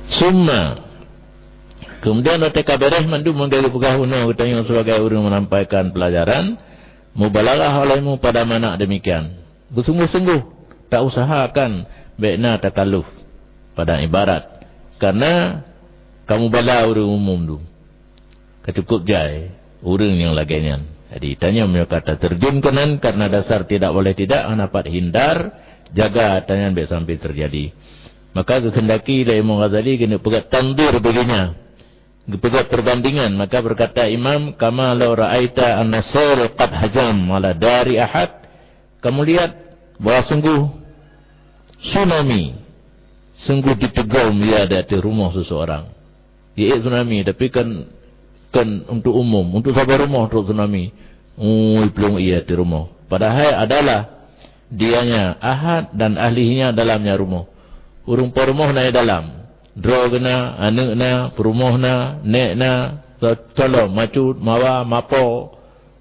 Summa kemudian mereka beres mandu menggali pegahuna katanya sebagai orang menampaikan pelajaran mubalaghah olehmu pada mana demikian. Bersungguh-sungguh tak usahakan baikna takalluf pada ibarat karena kamu bala orang umum tu. Kecukup jai orang yang lagainya. Jadi tanya mereka kata terjun kanan karena dasar tidak boleh tidak dapat hindar jaga tanya baik sampai terjadi. Maka kehendaki dari Imam Ghazali kena pegat tandur baginya. Pegat perbandingan, maka berkata Imam kama law ra'aita an-nasr qad hajam ala dari ahad, kamu lihat bahwa sungguh tsunami sungguh ditegam ia di rumah seseorang. Ia tsunami tapi kan untuk umum, untuk sabar rumah untuk tsunami. Belum ia di rumah. Padahal adalah dianya ahad dan ahlinya dalamnya rumah. Urung rumah naik dalam. Drogna, anakna, perumohna, nekna, tolong, macut, mawa, mapo.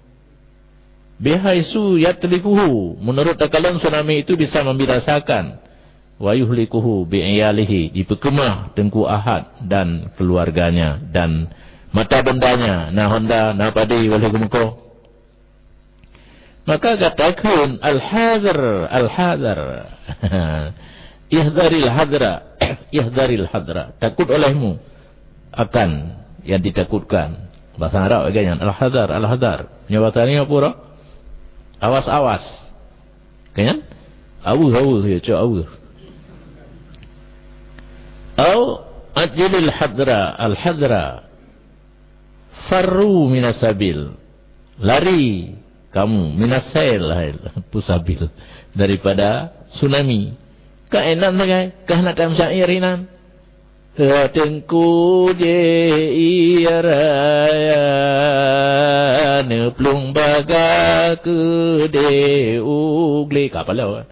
Bihaisu yatlikuhu. Menurut takalan tsunami itu bisa membinasakan. Wa yuhlikuhu bi'iyalihi. Dipekemah tengku ahad dan keluarganya. Dan mata bendanya. Na honda, na padi, walaikumko. Maka katakan al-hadar, al-hadar. Ihdharil hadra, ihdharil hadra. Takut olehmu akan yang ditakutkan. Bahasa Arab agaknya al-hadar, al-hadar. Nyawatannya apa? Awas-awas. Kan? Awas-awas ya, cak awas. Au ajlil hadra, al-hadra. Farru minasabil. Lari kamu minasail, pusabil daripada tsunami. Kainan sagai kahnatam syairin tengku je iraya neplung baga ke de ugli kapalau.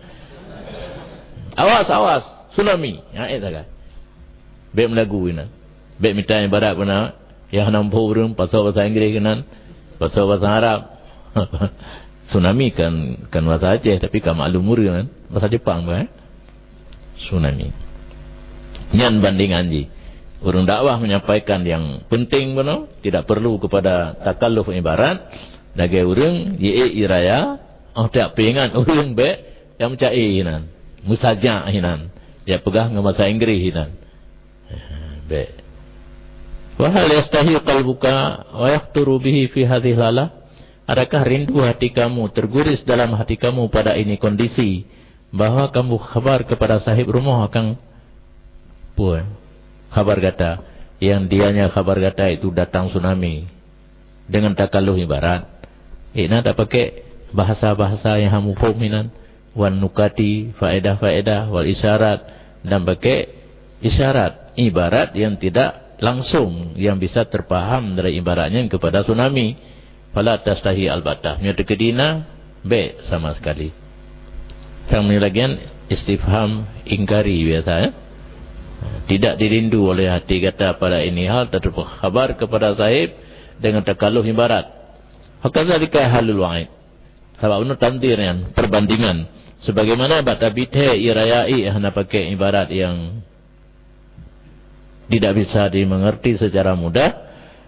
Awas tsunami ya sagai be melagu ina be mitai barat bana yang nampu urang pasal bahasa Inggeris kenan pasal bahasa Arab. Tsunami kan bahasa Aceh tapi kan maklum urang kan bahasa Jepang kan tsunami. Nyan bandingan ji. Urang dakwah menyampaikan yang penting benar, tidak perlu kepada takalluf ibarat. Dagai urang ye iraya, tak pengan urang be yang mencai hinan. Musaja hinan. Dia pegang dengan bahasa Inggeris hinan. Be. Wa hal yastahi qalbuka wa yaqturu bihi fi hadhihi lalah? Adakah rindu hati kamu terguris dalam hati kamu pada ini kondisi? Bahawa kamu khabar kepada sahib rumah akan pun khabar kata yang dianya khabar kata itu datang tsunami dengan takalluh ibarat. Ina tak pakai bahasa-bahasa yang hamu fahaminan wan nukati faedah-faedah wal isyarat dan pakai isyarat ibarat yang tidak langsung yang bisa terpaham dari ibaratnya kepada tsunami. Fala tastahi albatah nyata kedina be sama sekali. Kami lagian istifham ingkari biasa ya. Tidak dirindu oleh hati kata pada ini hal terdapat khabar kepada sahib dengan takalluh ibarat. Hakazalika halul wa'id. Sebab itu tandirnya perbandingan. Sebagaimana bata bithe irayai hanya pakai ibarat yang tidak bisa dimengerti secara mudah.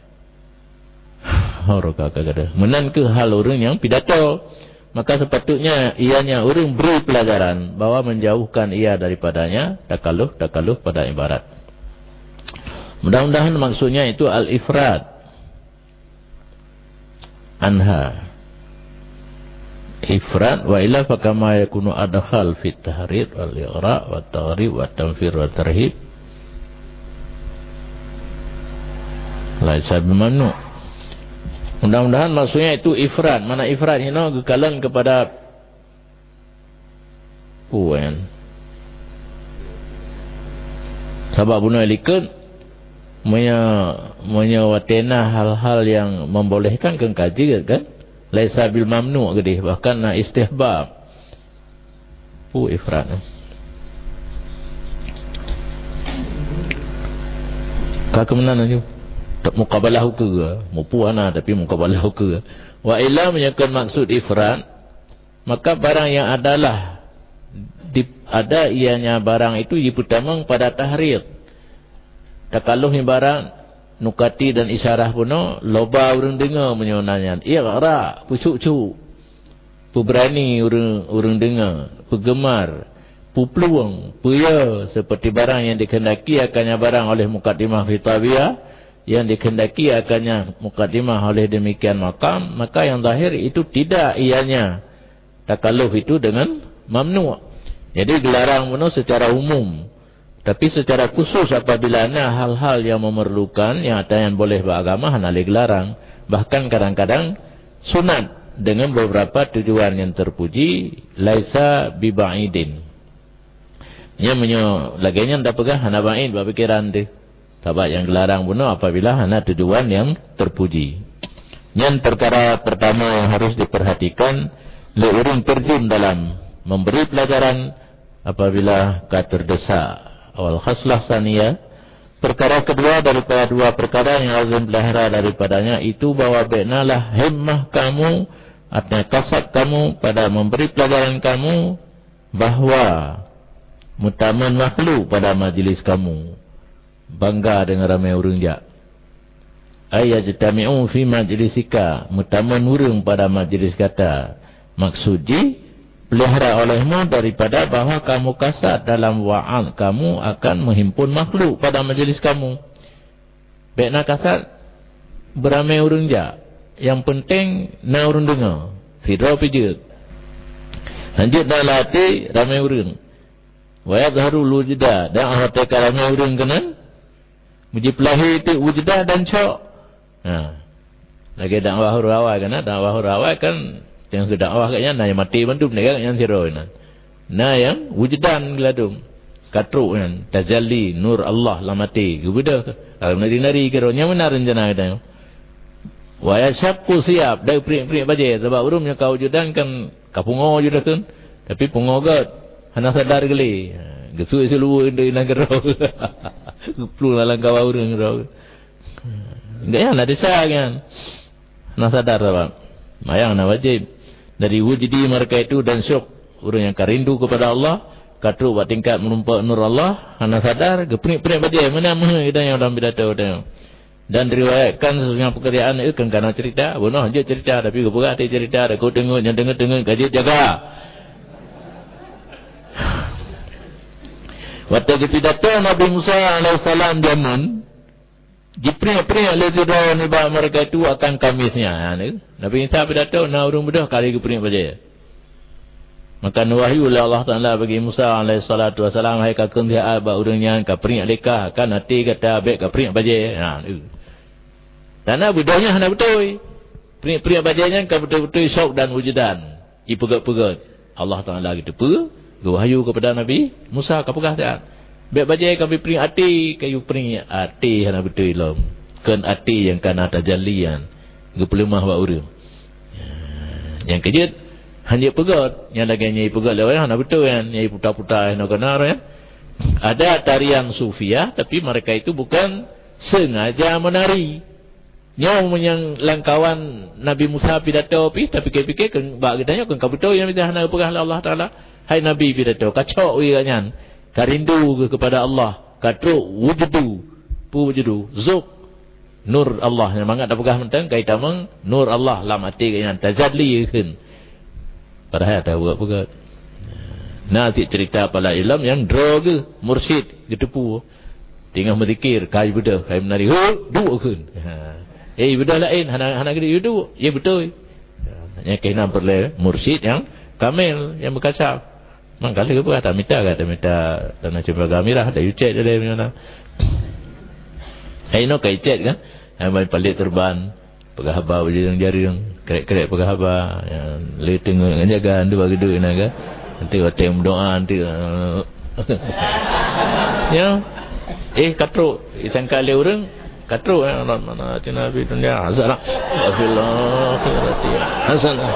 Menan ke hal orang yang pidato. Maka sepatutnya ianya orang beri pelajaran bahwa menjauhkan ia daripadanya takalluh pada ibarat. Mudah-mudahan maksudnya itu al-ifrad anha. Ifrad wa illa fakama yakunu adkhal fit tahrir wal ighra wat taghrib wat tanfir wat tarhib. Laisa bimamnu. Mudah-mudahan maksudnya itu ifrad. Mana ifrad ini kekalan kepada puan. Sebab bunuh ilikun menyawatena hal-hal yang membolehkan kan kaji kan. Laisa bil mamnu gedih bahkan na istihbab. Ifrad. Kakemenan aja. Tak mukabalah ke mupuana tapi mukabalah ke wa illa menyatakan maksud ifrad maka barang yang adalah ada ianya barang itu dipertamang pada tahrir takaluh ibarat nukati dan isyarah puno loba urang dengar menyonanya. Iqra, pucuk-cuk. Berani urang dengar, penggemar, peluang, puya seperti barang yang dikehendaki akannya barang oleh mukaddimah fitawiyah, yang dikehendaki akannya mukaddimah oleh demikian makam, maka yang zahir itu tidak ianya takaluf itu dengan mamnu'. Jadi dilarang puno secara umum. Tapi secara khusus apabila ada hal-hal yang memerlukan, yang ada yang boleh beragama, hanalik larang. Bahkan kadang-kadang sunat dengan beberapa tujuan yang terpuji, laisa biba'idin. Yang laginya tak pegang hana ba'id berpikiran dia. Sebab yang dilarang pun apabila hana tujuan yang terpuji. Yang perkara pertama yang harus diperhatikan, leurung terjun dalam memberi pelajaran apabila terdesak. Awal khaslah saniyah. Perkara kedua daripada dua perkara yang lazim pelihara daripadanya itu bahawa benalah himmah kamu, artinya kasat kamu pada memberi pelajaran kamu bahawa mutaman makhluk pada majlis kamu. Bangga dengan ramai urang jak. Ayajtami'u fi majlisika, mutaman urang pada majlis kata. Maksudnya pelihara olehmu daripada bahawa kamu kasat dalam wa'ad kamu akan menghimpun makhluk pada majlis kamu. Baik nak kasat beramai urang jak. Yang penting na urang dengar. Fidra pijat. Lanjut dalam hati ramai urang. Wa yadharul wujda, dan hati ramai urang kena muji pelahi itu wujda dan cok. Lagi dakwah rawai kan, dakwah rawai kan yang sudah dakwah katnya na yang mati bantu mereka yang siroi na yang wujdan geladung katruk kan tajalli nur Allah la mati gebuda kalau nari kironya benar rencana kita wa yashaqqu siap dai prik-prik baje sebab urumnya kau wujudan kan kapungo juda kan tapi pungogat hana sadar geli gesu selu indai nang gero geplu lalang kawa urang gero enggak ya na desa kan hana sadar sebab mayang na wajib dari wujudi mereka itu dan syuk orang yang karindu kepada Allah katu buat tingkat menumpak nur Allah hana sadar gepenik-penik badia mana yang dalam pidato dan diriwayatkan sesuatu pekerjaan itu kan karena cerita bonoh je cerita tapi keperak hati cerita ada kau tengok yang dengar gaji jaga waktu pidato Nabi Musa alaihissalam jamun Gipring-pring lezidau nibah mereka itu akan kamisnya. Nabi Isa pidato na urung bedah kali gipring baja. Maka wahyu oleh Allah Taala bagi Musa alaihi salatu wasalam hai kakun dia ba urangnya kapring lekah kan hati kata baik kapring baja. Dana budahnya hana betul. Pring-pring bajanya ka betul-betul syok dan wujudan. Ipegat-pegat. Allah Taala gitu pe wahyu kepada Nabi Musa kapegah dia. Baik baca kami pering hati, kayu pering hati hana betul ilom. Kan hati yang kana tajallian. Gepelemah wa urang. Yang kejut hanya pegat, yang lagi nyai pegat lewat hana betul kan, nyai putar-putar hana kena kan. Ada tarian sufiah tapi mereka itu bukan sengaja menari. Nyau menyang langkawan Nabi Musa pidato tapi fikir-fikir kan bak gedanya kan betul yang hana pegah Allah Taala. Hai Nabi pidato kacau ianya. Karindu kepada Allah, katu wujudu, wujudu, zuk, nur Allah. Yang mangat dah pegah mentang, kaitan meng nur Allah lam hati kaitan tajadli kan. Padahal dah buat-buat. Nanti cerita pada ilmu yang droga mursyid getepu. Tinggal berzikir, kai bedah, kai menari, dua kan. Bedah lain, hana gede dua. Ya betul. Yang kaitan perlu mursyid yang kamil, yang berkasab. Mangkali ke apa tak minta tanah cembaga mirah dah you check dia mana. Hai no kai check kan. Hai mai palit terban pegah haba berjang jaring kerek-kerek pegah haba yang le tengok jaga andu bagi duit naga. Nanti hotel doa nanti ya. Katro isang kali urang katro mana Nabi dunia hasanah. Alhamdulillah hasanah.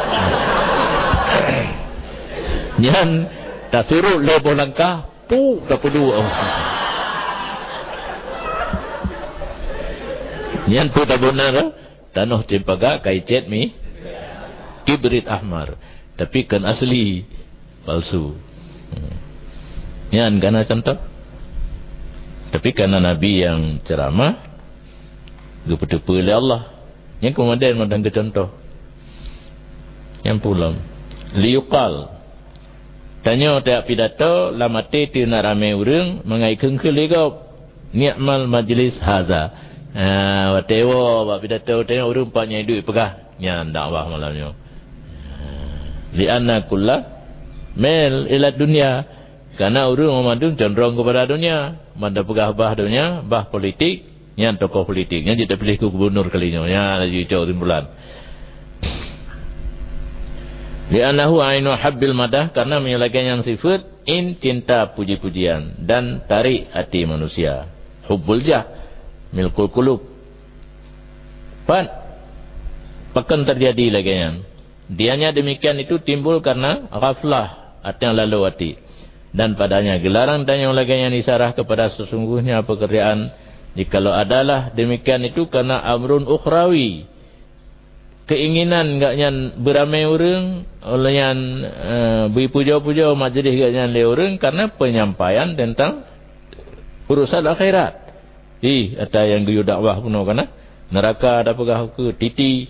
Nyan tak suruh leboh langkah tak perlu yang tu tak benar tanah cempaga kaicet mi kibrit ahmar tapi kan asli palsu yang kana contoh Tapi karena Nabi yang ceramah, gepa-gepa oleh Allah. Yang kemudian modang ke contoh. Yang pula liuqal. Tanya tiap pidato lamate ti nak ramai urang mengai kengkel legau. Ni'mal majlis haza. Watewo bab pidato tanya urang panya duit pegah. Nya dakwah malamnya. Lianna kullah mel ila dunia. Karena urang memandung cenderung kepada dunia. Manda pegah bah dunia, bah politik, yang tokoh politik. Yang dia pilih ke gubernur kalinya. Yang lagi jauh timbulan. Li'annahu ainu habbil madah. Karena menyalakan yang sifat in cinta puji-pujian. Dan tarik hati manusia. Hubbul jah. Milkul kulub. Pakan terjadi lagi yang. Dianya demikian itu timbul karena ghaflah. Artinya lalu hati. Dan padanya gelaran dan yang lainnya isarah kepada sesungguhnya pekerjaan. Jikalau adalah demikian itu karena amrun ukhrawi. Keinginan gaknya beramai orang. Oleh yang berpuja-puja majlis gaknya le orang. Karena penyampaian tentang urusan akhirat. Ada yang geyu dakwah puno kana. Neraka ada pegah ke titi.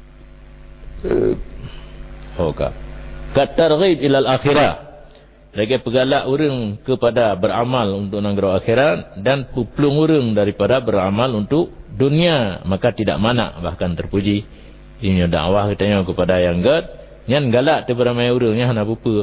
Katarghib ilal akhirah. Lagi pegalak orang kepada beramal untuk negara akhirat dan puplung orang daripada beramal untuk dunia, maka tidak manak bahkan terpuji. Ini dakwah katanya kepada yang gad, yang galak tu beramai orang yang nak pupa.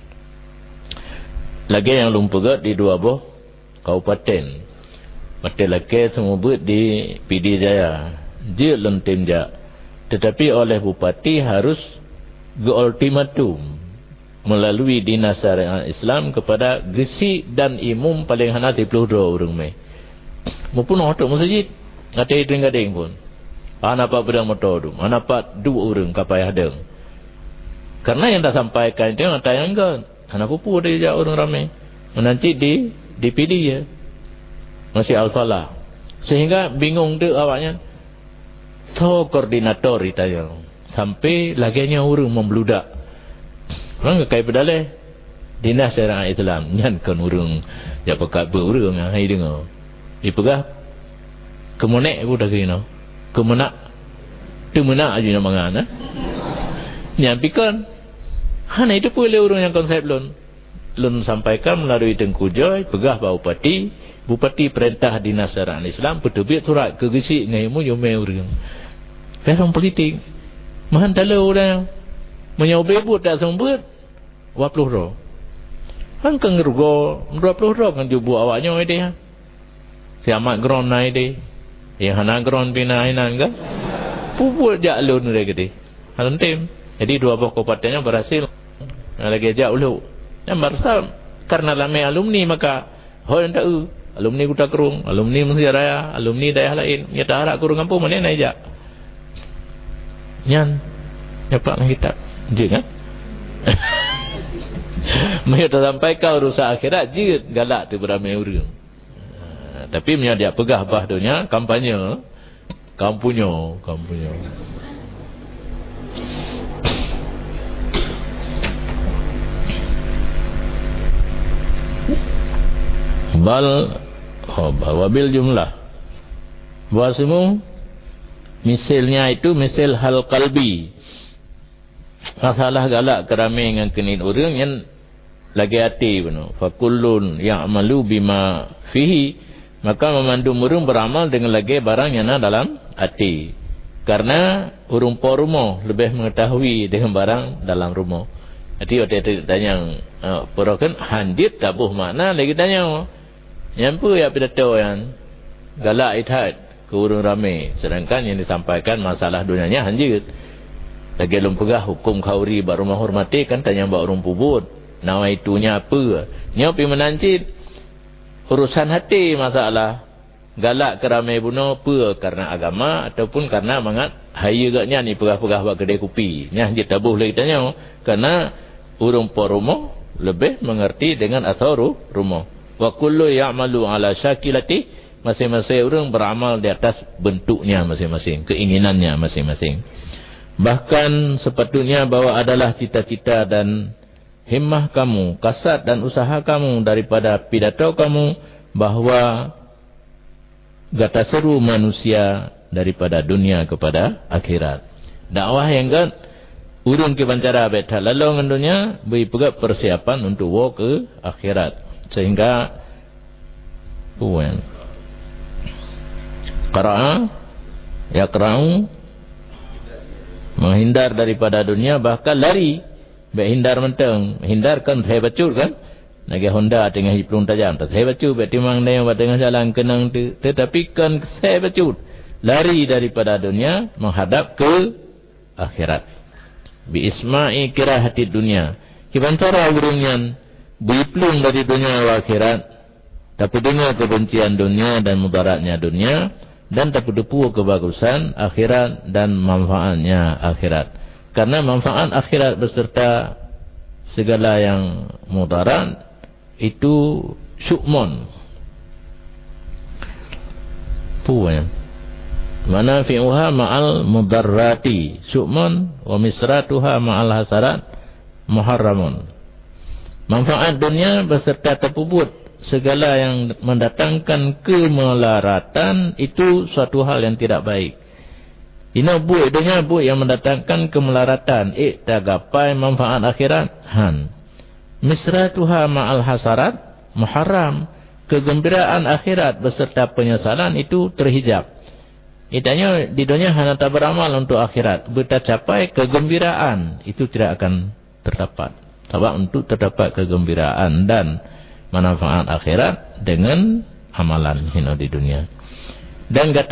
Lagi yang lumpur gad di dua buah kabupaten. Mati lagi semua buat di PD Jaya. Dia lentim jak. Tetapi oleh bupati harus ge ultimatum melalui dinas syariat Islam kepada Gresik dan Imum paling hana 32 orang mai. Maupun hotel masjid ada gading pun. Ana pak pedang motor tu. Ana pak 2 orang kapai hadang. Karena yang dah sampaikan itu ada yang enggak. Ana pupu dia orang ramai. Menanti di DPD ya. Masih al-falah. Sehingga bingung tu awaknya. So koordinator ditanya. Sampai laginya orang membludak. Orang kekai pedalai dinas syariat Islam nyan kan urang ya pekat berurang hai dengar dipegah kemonek pun dah kena kemenak temenak aja nak mangan nyampikan hana itu pun le urang yang konsep lun sampaikan melalui Tengku Joy pegah bupati perintah dinas syariat Islam peterbit surat ke Gresik ngaimu yome urang orang politik mahan tala orang menyobebut tak sembut 20 roh. Kan kan ngergo 20 roh kan jubu awaknya ide. Si amat gron nai de. Yang hana gron pina inan ke? Puput jak lun dia gede. Halan tim. Jadi dua buah kabupatennya berhasil. Lagi jak ulu. Yang berasal karena ramai alumni maka hoi ndak alumni Kota Kerung, alumni Mesir Raya, alumni daerah lain. Ya tak harap kurang kampung mana naik jak. Nyan. Dapat kitab. Je kan? Mereka sampaikan urusan akhirat je galak tu beramai orang. Tapi punya dia pegah bah dunia kampanye kampunya. Wabil jumlah. Bahasmu misalnya itu misal hal qalbi. Masalah galak keramai dengan kenit orang yang lagi hati benar. Fakullun ya'malu bima fihi, maka memandu orang beramal dengan lagi barang yang ada dalam hati. Karena urung po rumah lebih mengetahui dengan barang dalam rumah. Jadi waktu tanya perakan handit tabuh makna lagi tanya. Nyampu ya pidato yang galak ithat ke urung ramai. Sedangkan yang disampaikan masalah dunianya handit. Lagi belum pegah hukum khauri baru menghormati kan tanya mbak urung pubut. Nawa itunya apa? Nyopi menancit urusan hati masalah. Galak keramai bunuh apa? Karena agama ataupun karena mangat haya gaknya ni pegah-pegah buat kedai kopi. Nyah dia tabuh lagi tanya. Karena urung po rumah lebih mengerti dengan asal rumah. Wa kullu ya'malu ala syakilati, masing-masing orang beramal di atas bentuknya masing-masing, keinginannya masing-masing. Bahkan sepatutnya bahwa adalah cita-cita dan himmah kamu, kasat dan usaha kamu daripada pidato kamu, bahwa gata seru manusia daripada dunia kepada akhirat. Dakwah yang kan urung ke bancara betah lalu dengan dunia beri pegak persiapan untuk walk ke akhirat. Sehingga yakra'u menghindar daripada dunia, bahkan lari hindar menteng, hindarkan saya bacut kan lagi Honda tengah hiprung tajam tak saya bacut betimang dia yang tengah jalan kenang tetapi kan saya bacut lari daripada dunia menghadap ke akhirat. Bi isma'i kirahati dunia kibantara urungan biplung dari dunia wa akhirat tapi dengar kebencian dunia dan mudaratnya dunia dan tak berdepu kebagusan akhirat dan manfaatnya akhirat. Karena manfaat akhirat beserta segala yang mudarat itu syukmon. Manafi'uha ma'al mudarrati syukmon wa misratuha ma'al hasarat muharramun. Manfaat dunia beserta terpuput segala yang mendatangkan kemelaratan itu suatu hal yang tidak baik. Ina buat dunia buat yang mendatangkan kemelaratan. Tak gapai manfaat akhirat. Misratuha ma'al hasarat muharram. Kegembiraan akhirat beserta penyesalan itu terhijab. Itanya di dunia hanya tak beramal untuk akhirat. Bercapai kegembiraan itu tidak akan terdapat. Sebab untuk terdapat kegembiraan dan manfaat akhirat dengan amalan hina di dunia. Dan kata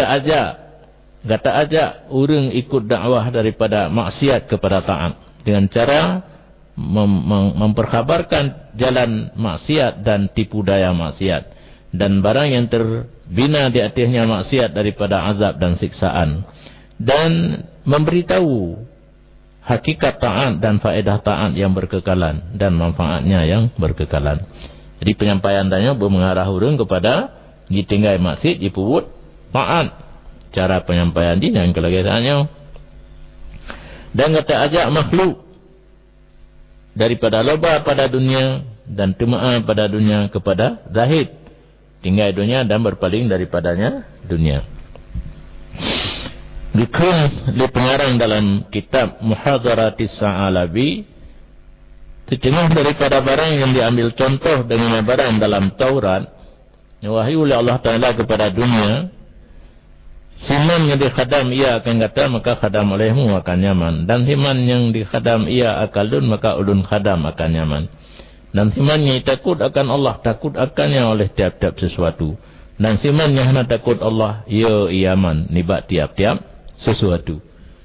ajak orang ikut dakwah daripada maksiat kepada taat dengan cara memperkhabarkan jalan maksiat dan tipu daya maksiat dan barang yang terbina di atasnya maksiat daripada azab dan siksaan, dan memberitahu hakikat taat dan faedah taat yang berkekalan dan manfaatnya yang berkekalan. Jadi penyampaian tanya mengarah orang kepada ditinggal maksiat, dipubut taat. Cara penyampaian ini yang kelagatannya. Dan kata ajak makhluk daripada loba pada dunia dan temaa pada dunia kepada zahid. Tinggal dunia dan berpaling daripadanya dunia. Dikun di pengarang dalam kitab Muhadharatis Sa'alabi, setengah daripada barang yang diambil contoh dengan barang dalam Taurat, wahyu oleh Allah Ta'ala kepada dunia, siman yang dikhadam ia akan kata, maka khadam olehmu akan nyaman. Dan siman yang dikhadam ia akalun, maka ulun khadam akan nyaman. Dan siman yang takut akan Allah, takut akannya oleh tiap-tiap sesuatu. Dan siman yang hanya takut Allah, ia iaman, nibat tiap-tiap sesuatu.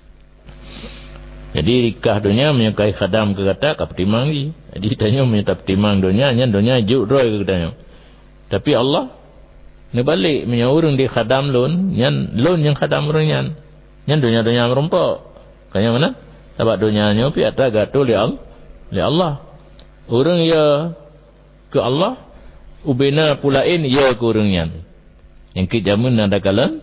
Jadi kah dunia menyukai khadam ke kata kap timang ni. Jadi tanya minta timang dunia nya dunia juk roy ke katanya. Tapi Allah ni balik menyurung di khadam lon, nyan lon yang khadam orang nyan dunia merompak. Kaya mana? Sebab dunia nya pi ata gatul li Allah. Orang ya ke Allah, ubena pulain ya ke orang nyan. Yang ke zaman ada kalan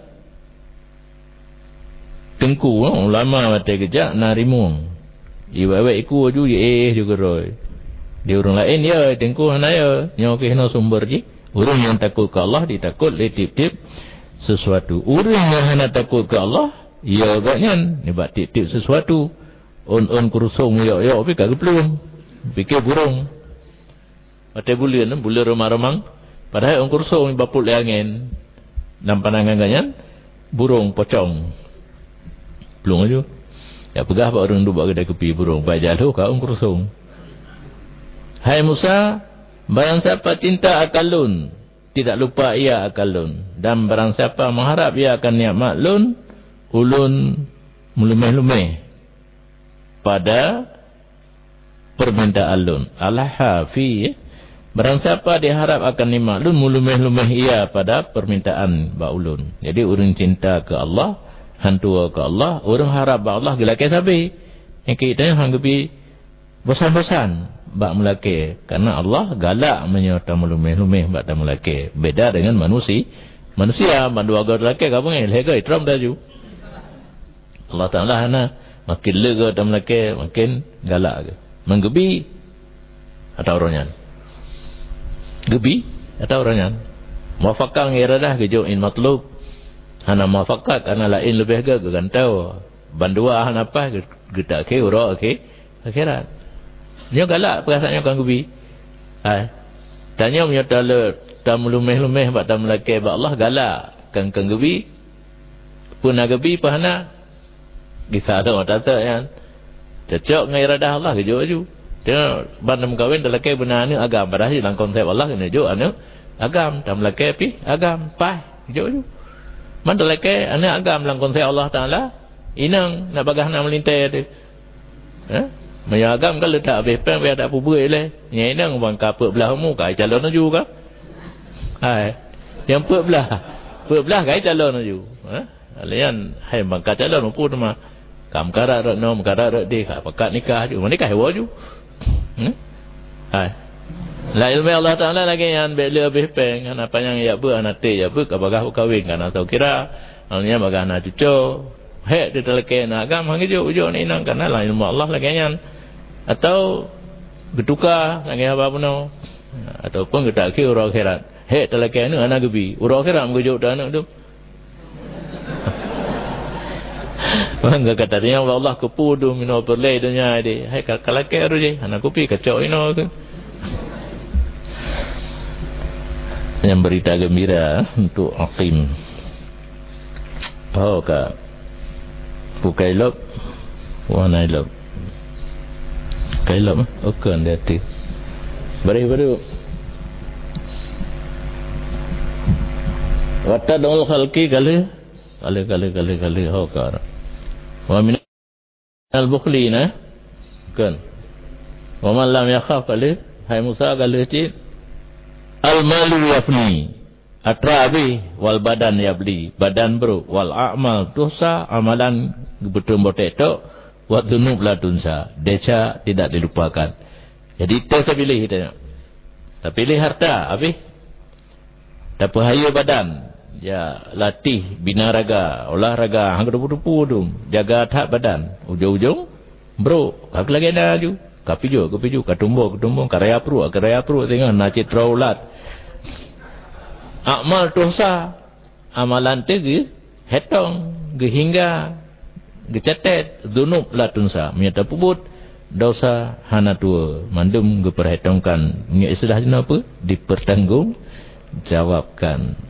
tengku ulama mata kejak narimung iwawe iku ju juga roy di orang lain ya tengku hana ya nyo ke hina sumber ji orang yang takut ke Allah ditakut le tip-tip sesuatu. Orang yang hana takut ke Allah ya agaknya ni bak tip-tip sesuatu on kurusung ya pi kagak pelung pikir burung mata bulian remang-remang padahal on kurusung bapul le angin dan pandangan ganyan burung pocong belum aja. Ya pegah pak orang duduk kedai kepi burung. Baik jatuh kau kurusung. Hai Musa, barang siapa cinta akalun, tidak lupa ia akalun. Dan barang siapa mengharap ia akan nikmat lun, ulun melumeh-lumeh pada permintaan lun. Al-Hafi. Barang siapa diharap akan nikmat lun, melumeh-lumeh ia pada permintaan ba ulun. Jadi orang cinta ke Allah, hantu ke Allah, orang harap ba Allah gelake sabi. Yang kita hanggapi bosan-bosan bak melake, karena Allah galak menyerta melumeh-lumeh bak tak melake. Beda dengan manusia mandua agak lake kabung lega itram daju. Allah Taala hana makin lega tak melake makin galak. Menggebi atau orangnya. Gebi atau orangnya. Muwafaqan iradah ke jo'in matlub. Hana mafakat ana lain lebih ke gantau. Bandua hana apa kita ke ura ke akhirat. Nyo galak perasaannya kan gubi. Tanya punya tam lumeh-lumeh bak tam laki bak Allah galak kan gubi. Pun gubi pahana. Kisah tu tata yang cocok dengan iradah Allah ke jo. Dia bandam kahwin lelaki benar ni agam pada dalam konsep Allah kena jo anu agam tam lelaki pi agam pai jo. Man lelaki anu agam dalam konsep Allah Taala inang nak bagah nak melintai tu. Maya agam kalau tak habis pen biar tak puber le. Nya inang bang kapek belah mu kai calon ju ka. Yang pek belah kai calon ju. Alian hai bang ka calon pu tu mah kam karat rak nom karat rak di ka pakat nikah ju. Nikah hewa ju. La ilmu Allah Taala lagi yang bela lebih peng kan apa yang ya bu anate ya bu ka bagah kawin kan atau kira alnya bagah na cucu he di teleke na agam hang jo ujo ni nang kan la ilmu Allah lagi yang atau getuka lagi apa pun ataupun kita ke urang akhirat he teleke ni anak gebi urang akhirat mengjo dak anak tu. Bangga kata dia Allah kepudu mino perlei dunia dia. Hai kalau ke ru je anak kopi kacau ino ke. Yang berita gembira untuk Aqim. Tahu ka Pukailop Wanailop Kailop okon dia tu. Baru Watadul khalqi kali hokar. Wa min al-bukhlina kan. Wa man lam yakhaf kali hai Musa kali ci al-malu yafni atrabi wal badan yabli badan bro wal a'mal dosa amalan betul boteto wa dzunub la tunsa deca tidak dilupakan. Jadi kita pilih kita. Tak pilih harta habis. Tak bahaya badan. Ya latih bina raga, olahraga hang depu-depu tu, jaga tak badan. Ujung-ujung bro, kak lagi dah ju. Kapiju, katumbuk, karya pro tengok nak citra ulat. Amal dosa, amalan tu hetong, hingga gecatet, dzunub la tunsa, menyata puput dosa hana tua, mandum geperhetongkan. Ini istilah apa? Dipertanggung jawabkan.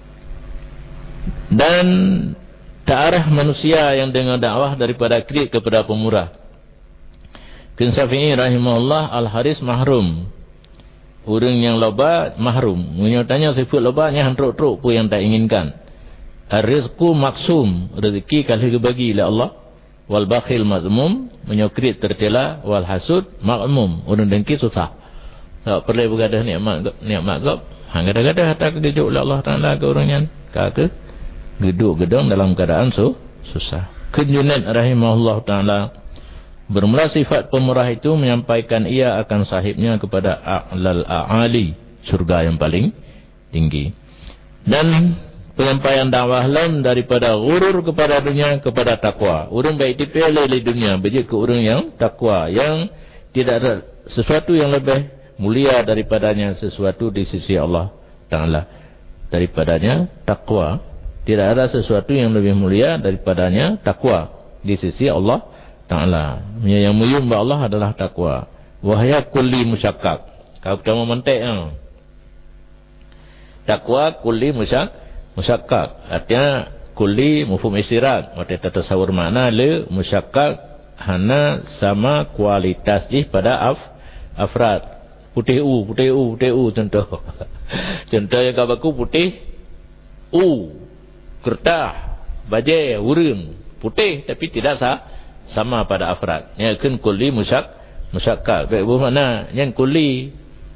Dan ta'arah manusia yang dengan dakwah daripada krik kepada pemurah. Ibn Syafi'i rahimahullah al-haris mahrum. Orang yang loba mahrum. Menyatanya sifat lobanya hantruk-truk pun yang tak inginkan. Ar-rizqu maksum. Rezeki kalau dibagi oleh Allah. Wal bakhil mazmum. Menyokrit tercela. Wal hasud makmum. Orang dengki susah. Tak perlu bergadah nikmat gop. Hang-gadah-gadah hatta kegejuk oleh Allah Ta'ala ke orangnya. Kaka gedung-gedung dalam keadaan susah. Junaid rahimahullah ta'ala bermula sifat pemurah itu menyampaikan ia akan sahibnya kepada a'lal a'ali, surga yang paling tinggi. Dan penyampaian dakwah lain daripada ghurur kepada dunia kepada takwa. Orang baik dipilih oleh dunia bejik ke orang yang takwa, yang tidak ada sesuatu yang lebih mulia daripadanya sesuatu di sisi Allah Ta'ala. Daripadanya takwa. Tidak ada sesuatu yang lebih mulia daripadanya takwa di sisi Allah Ta'ala. Yang muyum Allah adalah takwa. Wahya kulli musyakkak. Kalau kita mementik takwa kulli musyakkak. Artinya kulli mufhum istirak. Maksudnya tasawur makna le musyakkak hana sama kualitas pada afrad. Putih u contoh. Contoh yang kabaku putih u. Kertah, bajai, urun, putih tapi tidak sama pada afrad. Yang kan kulli musyakkak. Baik bermakna yang kulli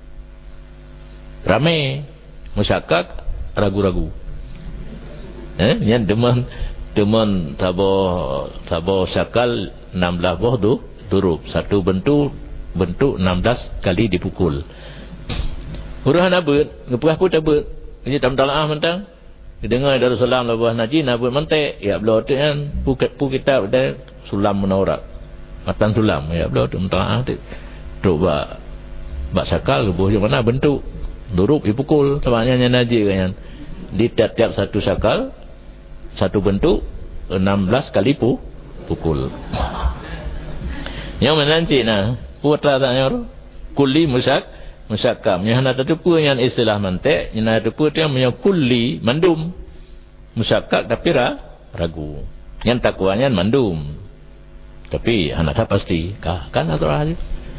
ramai, musyakkak ragu-ragu. Yang deman tabo syakal 16 buah huruf. Satu bentuk 16 kali dipukul. Huruf nabut, ngepah pun tabut. Ini tam-talaah mentang. Dengar dari Rasulullah lebuh naji nak buat mantek ya belah tu kan pu kitab dan sulam menaurat matan sulam ya belah tu mentah tu duk bak sakal lebuh di mana bentuk duruk dipukul sebabnya naji kan di tiap-tiap satu sakal satu bentuk 16 kali pukul. Yang menanci nah putra tanya kulli musyakkam yang ada tu pun yang istilah mantek yang ada tu yang punya kulli mandum musyakkak tapi ragu yang takwanya mandum tapi anak tak pasti kan atau hadis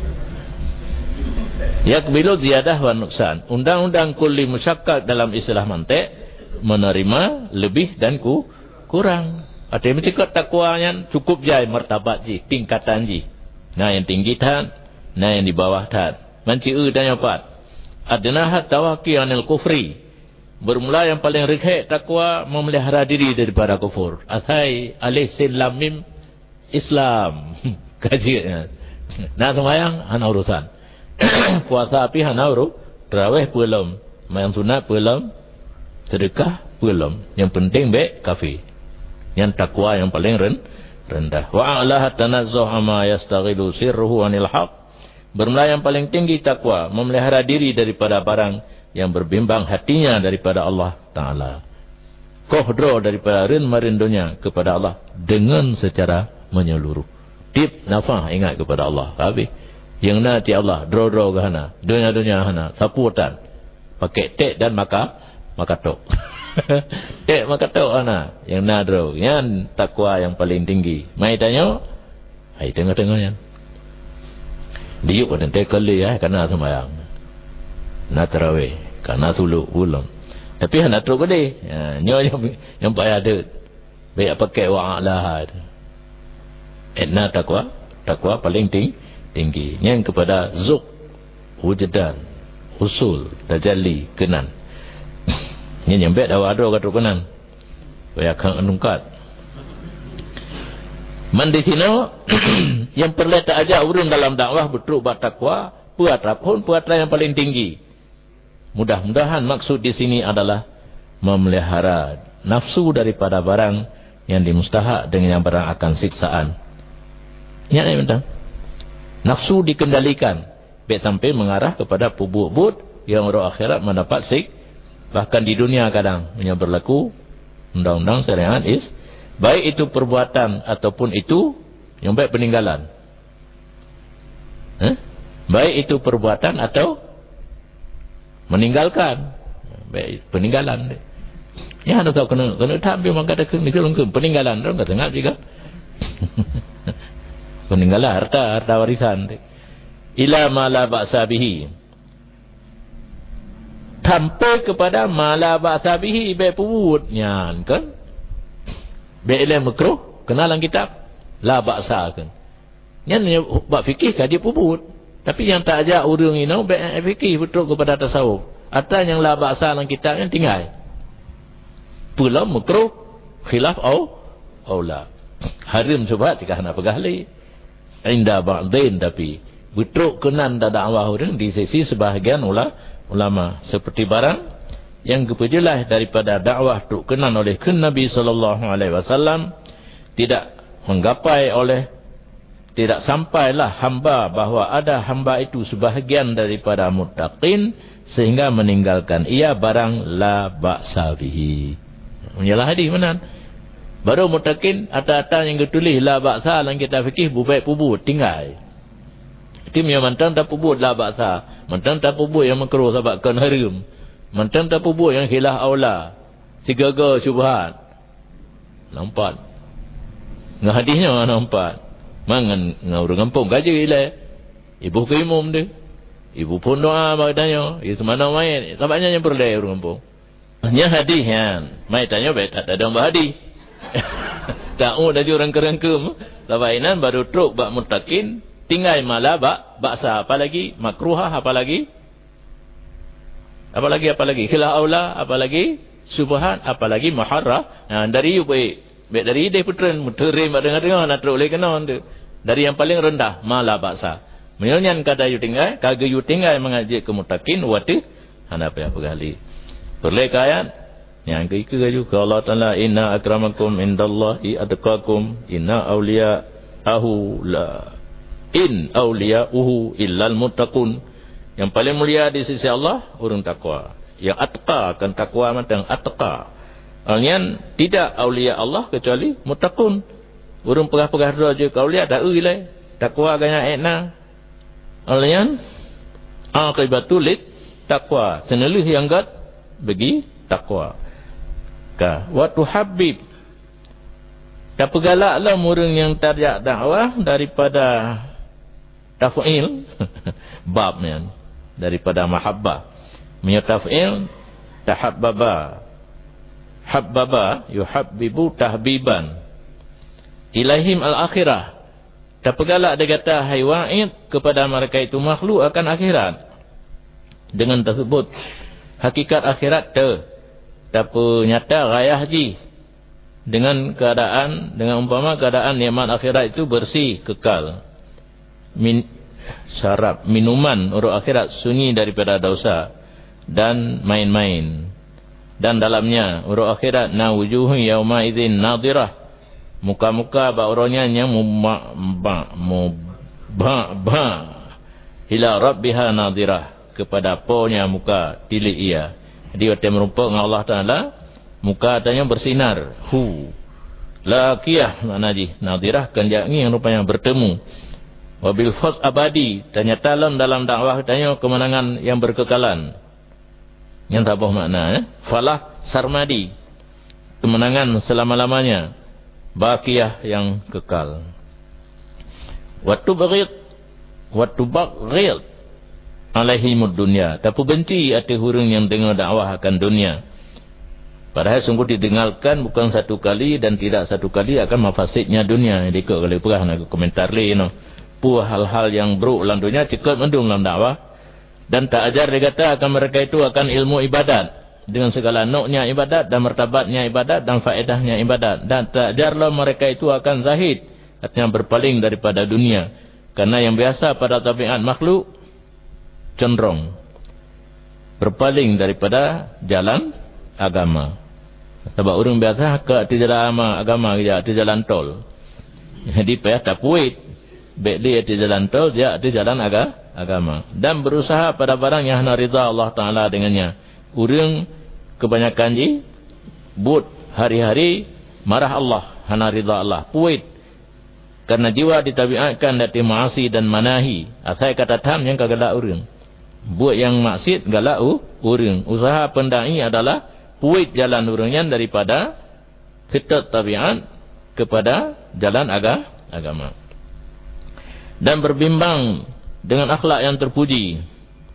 yakbilu ziyadah wa nuksan. Undang-undang kulli musyakkak dalam istilah mantek menerima lebih dan kurang. Ada yang mesti takwanya cukup jai martabat ji tingkatan ji. Nah yang tinggi tan, nah yang di bawah tan. Manci dan yang empat. Adnahat tawaqi anil kufri. Bermula yang paling rekhek takwa memelihara diri daripada kufur. Asai alih sin lam mim Islam. Kajian. Nah sembahyang ana urusan. Puasa api hana tarawih belum, main sunat belum, sedekah belum. Yang penting baik kafi. Yang takwa yang paling rendah. Wa a'laha tanazzuh amma yastaghilu sirruhu anil haq. Bermula yang paling tinggi takwa memelihara diri daripada barang yang berbimbang hatinya daripada Allah Ta'ala. Kohdro daripada rindunya kepada Allah dengan secara menyeluruh. Tip nafah ingat kepada Allah. Habis. Yang nanti Allah dro ke hana, dunia hana, saputan. Pakai tek dan maka tok. Tek maka tok hana, yang nadro, yang takwa yang paling tinggi. Mai tanya, ai tengah-tengahnya. Dia pun tek kali karena sembahyang. Na tarawih, karena suluk ulum. Tapi hana tok gede. Nyo yang payah ada. Baik pakai wa'alaha. Edna takwa paling tinggi. Yang kepada zuk wujudan usul tajalli kenan ini yang baik dawa ada kata kenan saya akan menungkat mandi sino yang perlu tak ajak urun dalam dakwah betul bertakwa puatra yang paling tinggi. Mudah-mudahan maksud di sini adalah memelihara nafsu daripada barang yang dimustahak dengan yang barang akan siksaan. Ya betul. Nafsu dikendalikan baik sampai mengarah kepada pubut-pubut yang roh akhirat mendapat bahkan di dunia kadang yang berlaku undang-undang syariat baik itu perbuatan ataupun itu yang baik peninggalan. Baik itu perbuatan atau meninggalkan. Baik peninggalan. Ya ada tahu kena tampil maka ada peninggalan orang kata ngap juga. Peninggalan harta warisan. Ila ma la ba'sa bihi. Sampai kepada ma la ba'sa bihi baik pubutnya kan. Baik ilmu makruh kenalan kitab la ba'sa kan. Yang bab fikih kan dia pubut. Tapi yang tak ajak urang ini baik fikih betul kepada tasawuf. Atau yang la ba'sa dalam kitab yang tinggal. Pula makruh khilaf aula. Harim subhat jika hendak pegahli. Inda ba'dain tapi betul kenan dakwah orang di sisi sebahagian ulama seperti barang yang kepejelah daripada dakwah tu kenan oleh Nabi sallallahu alaihi wasallam tidak sampailah hamba bahawa ada hamba itu sebahagian daripada muttaqin sehingga meninggalkan ia barang la ba'sa bihi. Menyalah hadis benar. Baru mutakin ata-ata yang ketulis la ba'sa dalam kitab fikih bubaik pubut tinggal. Tim yang mantan tak pubut la ba'sa, mantan tak pubut yang makruh sebabkan haram. Mantan tak pubut yang khilaf aula. Sigaga syubhat. Nampak. Ngah hadisnya nampak. Mangan ngurang kampung gaji ile. Ibu ke imam dia. Ibu pun doa bagdanya, itu mana main. Sebabnya yang perlu orang kampung. Hanya hadis yang mai tanya baik tak ada hadis. Tak dah orang kerengkem labainan baru truk bak mutakin tinggal malah baksa apalagi makruhah apalagi khilaf aula apalagi subhan apalagi muharram. Dari dari dia putren muterim dengar nak truk lagi kena dari yang paling rendah malah baksa menyanyian kada yu tinggal kage yu tinggal mengajak ke mutakin wati hana apa gali perlekayaan. Yang ketiga juga Allah Ta'ala inna akramakum indallahi atqakum inna awliya'uhu illal muttaqun. Yang paling mulia di sisi Allah orang takwa. Yang atqa kan takwa macam atqa. Alnian tidak aulia Allah kecuali muttaqun. Urang pegah-pegah doa je aulia tak ulai. Takwa gaya ekna. Alnian aqibatul takwa. Senelih yang gat bagi takwa. Ka wa tuhabbib. Tak pegalaklah urang yang tajak dakwah daripada taf'il bab ni daripada mahabbah. Taf'il tahabbaba. Habbaba yuhabbibu tahbiban ilaihim al-akhirah. Tak pegalak dia kata haywa'id kepada mereka itu makhluk akan akhirat. Dengan tersebut hakikat akhirat tapi nyata rayah ji dengan keadaan, dengan umpama keadaan nikmat akhirat itu bersih kekal. Syarab minuman urut akhirat sunyi daripada dosa dan main-main. Dan dalamnya urut akhirat na wujuhu yauma idzin nadirah. Muka-muka ba'uranya yang ila rabbiha nadirah, kepada Apa-Nya muka tilik ia. Jadi waktu merupa dengan Allah Taala, muka tanya bersinar. Laqiyah makna ji nadirah kanjangi yang rupanya bertemu. Wabil faz abadi tanya talon dalam dakwah tanya kemenangan yang berkekalan. Yang tak apa makna falah sarmadi, kemenangan selama-lamanya, baqiyah yang kekal. Waktu baghid alaihimud dunya, tapi benci hati hurung yang dengar dakwah akan dunia. Padahal sungguh didengarkan bukan satu kali dan tidak satu kali akan mafasidnya dunia. Jadi kalau perah nak komentar li hal-hal yang buruk dalam dunia cikut mendung dalam dakwah. Dan tak ajar dia kata akan mereka itu akan ilmu ibadat dengan segala noknya ibadat dan martabatnya ibadat dan faedahnya ibadat. Dan tak ajarlah mereka itu akan zahid, artinya berpaling daripada dunia. Karena yang biasa pada tabiat makhluk cenderung berpaling daripada jalan agama. Sebab orang biasa ke di jalan agama dia di jalan tol. Jadi payah tak puit. Baik dia di jalan tol, dia di jalan agama. Dan berusaha pada barang yang hana rida Allah Ta'ala dengannya. Orang kebanyakan je buat hari-hari marah Allah, hana rida Allah, puit. Karena jiwa ditabiatkan dari maasi dan manahi. Asal kata tam yang kagalak orang. Buat yang maksiat galak orang. Usaha pendai adalah puit jalan orangnya daripada fitrah tabiat kepada jalan agama. Dan berbimbang dengan akhlak yang terpuji.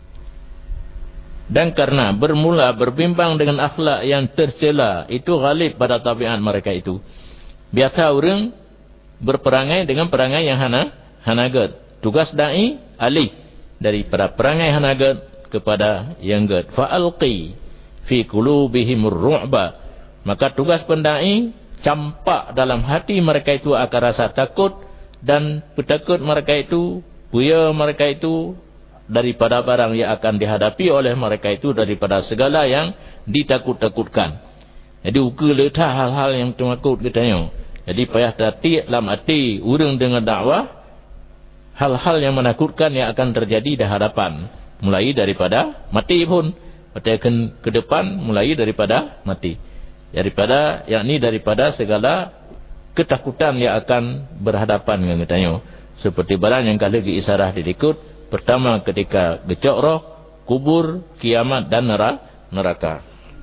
Dan karena bermula berbimbang dengan akhlak yang tercela, itu ghalib pada tabiat mereka itu. Biasa orang berperangai dengan perangai yang hanagat. Tugas da'i alih daripada perangai hanagat kepada yang gad. Fa'alqi fi qulubihimur ru'ba. Maka tugas pendai campak dalam hati mereka itu akan rasa takut dan petakut mereka itu, buya mereka itu daripada barang yang akan dihadapi oleh mereka itu, daripada segala yang ditakut-takutkan. Jadi ukur letak hal-hal yang takut katanya. Jadi payah hati dalam hati orang dengan dakwah hal-hal yang menakutkan yang akan terjadi di hadapan, mulai daripada mati pun, akan ke depan mulai daripada mati, daripada yakni daripada segala ketakutan yang akan berhadapan dengan katanya. Seperti barang yang kali diisarah didikut, pertama ketika gecok roh, kubur, kiamat dan neraka.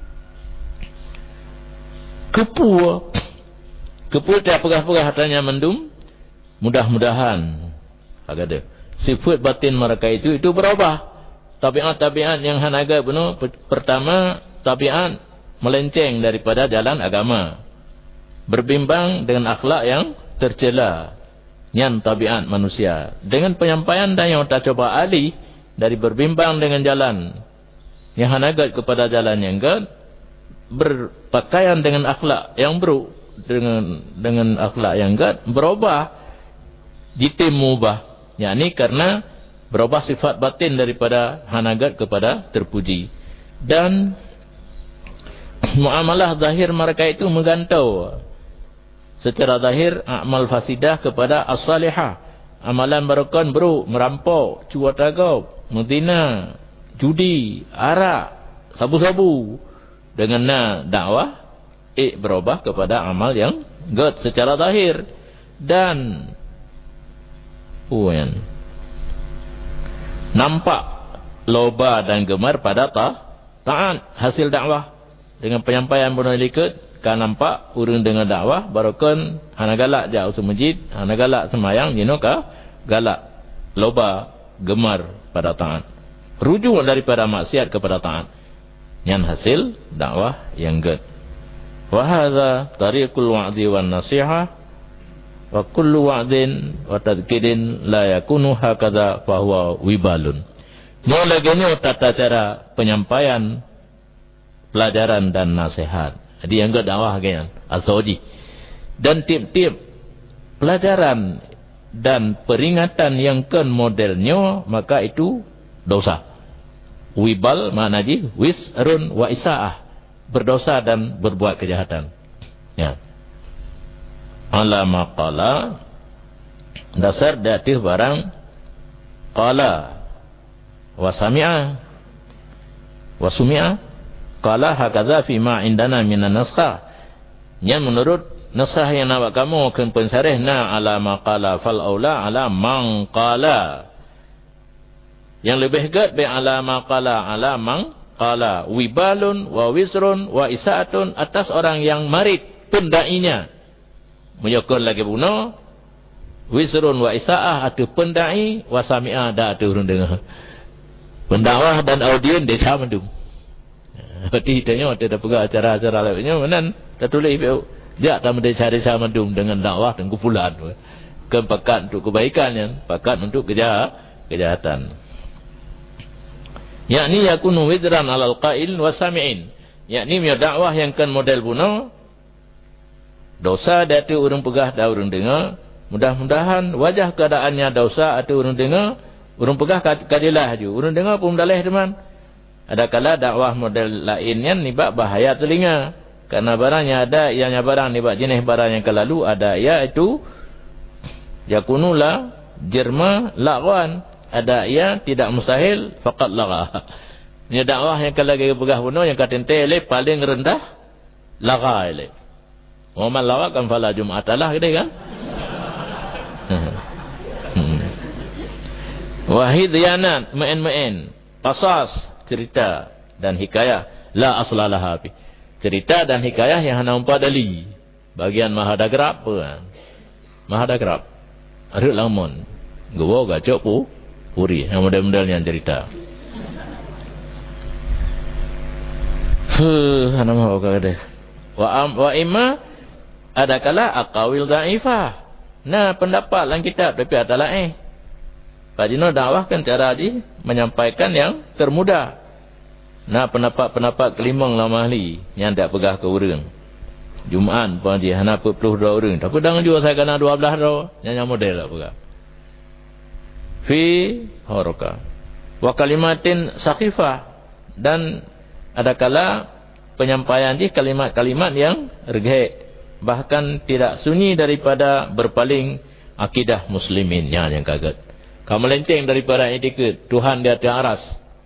Kepu tiap pegah-pegah hatanya mendum, mudah-mudahan agak sifat batin mereka itu berubah. Tabiat-tabiat yang hanaga benar. Pertama, tabiat melenceng daripada jalan agama, berbimbang dengan akhlak yang tercela, yang tabiat manusia. Dengan penyampaian dan yang tak coba alih dari berbimbang dengan jalan yang hanagat kepada jalan yang gad, berpakaian dengan akhlak yang buruk, dengan akhlak yang gad, berubah jitim mubah, yakni karena berubah sifat batin daripada hanagat kepada terpuji. Dan muamalah zahir mereka itu menggantau secara zahir amal fasidah kepada as-salihah. Amalan barakon buruk, merampok, cuat ragau, menzina, judi, arak, sabu-sabu. Dengan dakwah berubah kepada amal yang gad secara zahir. Dan nampak loba dan gemar pada taat hasil dakwah dengan penyampaian bunuh liket. Kan nampak urang dengan dakwah barukan hana galak ja usul masjid, hana galak semayang jino ka galak loba gemar pada taat. Rujuk daripada maksiat kepada taat. Yang hasil dakwah yang gad. Wa hadza tariqul wa'di wan nasihah wa kullu wa'din wa tadhkirin la yakunu hakadha fa huwa wibalun. Ini lagi ni tata cara penyampaian pelajaran dan nasihat. Jadi yang gad dakwah kan asodi. Dan tiap-tiap pelajaran dan peringatan yang kan modelnya maka itu dosa. Wibal maknanya wisrun wa isaah, berdosa dan berbuat kejahatan. Ya. Ala maqala dasar datih barang qala wa sami'a wa sumi'a qala hakaza fi ma indana minan naskah. Yang menurut naskah yang nak kamu akan pensarihna ala maqala fal aula ala man qala. Yang lebih gad bi ala maqala ala man qala wibalun wa wisrun wa isaatun atas orang yang marid pendainya. Menyokor lagi bunuh wisrun wa isaah atau pendai wa sami'a da atau urang dengar. Pendakwah dan audien dia sama mendung. Berarti tanya ada pegang acara-acara lainnya mana dah tulis dia tak mesti cari sama mendung dengan dakwah dan kumpulan. Kan pakat untuk kebaikan yang pakat untuk kejahatan. Yakni yakunu widran alal qail wa sami'in. Yakni punya dakwah yang kan model bunuh dosa datu urang pegah da urang dengar. Mudah-mudahan wajah keadaannya dosa atau urang dengar, urang pegah kadilah ju. Urang dengar pun dalih teman. Ada kala dakwah model lainnya nibak bahaya telinga. Karena barangnya ada ianya barang nibak jenis barang yang kelalu ada iaitu yakunula jerma laqwan. Ada ia tidak mustahil faqat laga. Ini dakwah yang kalau lagi pegah bunuh yang katen tele paling rendah laga ile. Wa man laga kan fala jum'atalah gitu kan. Wahidyanat main-main qasas cerita dan hikayah la aslalaha fi. Cerita dan hikayah yang hana umpa dali. Bagian mahadagrab kan. Mahadagrab. Arut lamun. Gowo gacok puri yang model-modelnya cerita. Hana mau kata. Wa imma ada kala aqawil dhaifah. Nah, pendapat dalam kitab tapi ada lain. Padino dakwahkan cara di menyampaikan yang termudah. Nah, pendapat kelimang lama ahli yang tak pegah ke urang. Jumaan pun dia hana 42 orang. Tapi jangan juga saya kena 12 ro yang model tak pegah. Fi haraka wa kalimatin sakhifah, dan ada kala penyampaian di kalimat-kalimat yang regeh, bahkan tidak sunyi daripada berpaling akidah muslimin yang kaget. Kamu melenceng daripada etiket Tuhan di atas aras.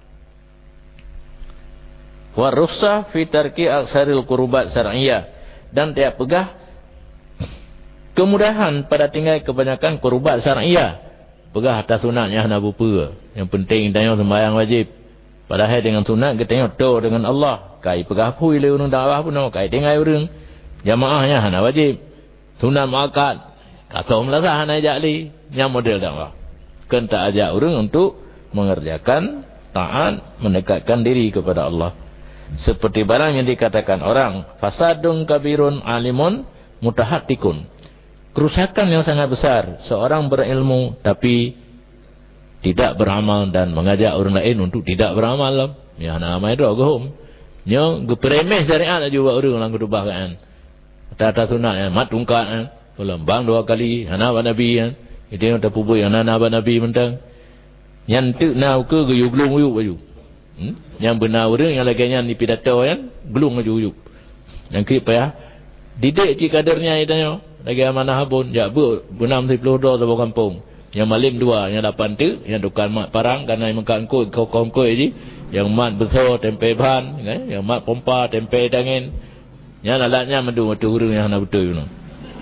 Wa rukhsah fi tarki aksaril qurubat syar'iyyah, dan dia pegah kemudahan pada tinggal kebanyakan qurubat syar'iyyah. Pegah atas sunatnya hana bupa. Yang penting tengok sembahyang wajib. Padahal dengan sunat kita tengok do dengan Allah. Kai pegah pui le urang dakwah pun kai tinggal urang. Jamaahnya hana wajib. Sunat muakkad. Kasom lah hana jali. Yang model dakwah. Kan tak ajak urang untuk mengerjakan taat, mendekatkan diri kepada Allah. Seperti barang yang dikatakan orang, fasadun kabirun alimun mutahattikun. Kerusakan yang sangat besar, seorang berilmu tapi tidak beramal dan mengajak orang lain untuk tidak beramal. Ya nama itu agam. Nya gepremeh syariat juga orang lang kedubah kan. Tata sunat kan, mat tungkat kan. Lembang 2 kali, hana ba nabi kan. Itu yang terpubuk yang hana ba nabi mentang. Yang tu nau ke guyuk glung uyuk baju. Yang benar orang yang laginya ni pidato kan, glung baju uyuk. Yang kip ya. Didik ci kadernya itanya. Lagi amanah pun jak benam 10 dolar di kampung. Yang malim 2, yang 8 tu, yang dukan mat parang karena makan koi kau-kau je. Yang mat besar tempe bahan, kan? Yang mat pompa tempe dangin. Yang alatnya madu urang yang nak betul you.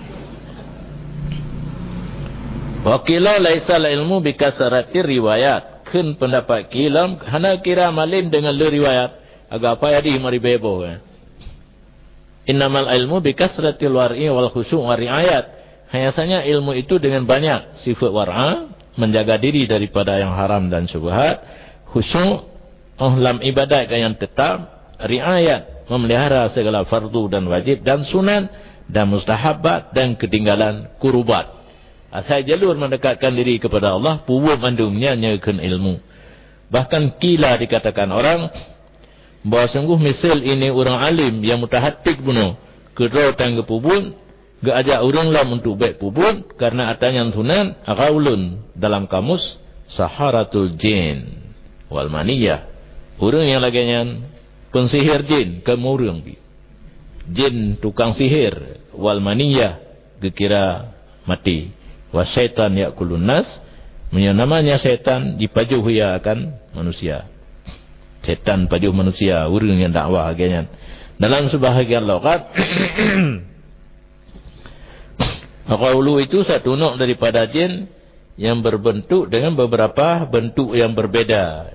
Wa qila laisa ilmu bi kasratir riwayat. Kun pendapat kilam hana kira malim dengan le riwayat. Agak apa jadi mari bebo. Innamal ilmu bi kasratil war'i wal khusyu' wa riayat. Biasanya ilmu itu dengan banyak sifat war'a, menjaga diri daripada yang haram dan syubhat, khusyuk dalam ibadat yang tetap, riayat, memelihara segala fardu dan wajib dan sunat dan mustahabat dan ketinggalan kurubat. Asal jalur mendekatkan diri kepada Allah, puwuh mandumnya nyakan ilmu. Bahkan kila dikatakan orang bahawa sungguh misal ini orang alim yang mutahatik bunuh kedua tangga pubun gak ajak orang lah untuk baik pubun karena atanya sunan qaulun dalam kamus saharatul jin wal maniyah. Orang yang laginya pensihir jin kemurung jin tukang sihir wal maniyah gekira mati wa syaitan yakulun nas namanya syaitan dipajuh ya akan manusia. Setan pajuh manusia, orang yang dakwah agaknya. Dalam sebahagian lokat qaulu itu satu nok daripada jin yang berbentuk dengan beberapa bentuk yang berbeda.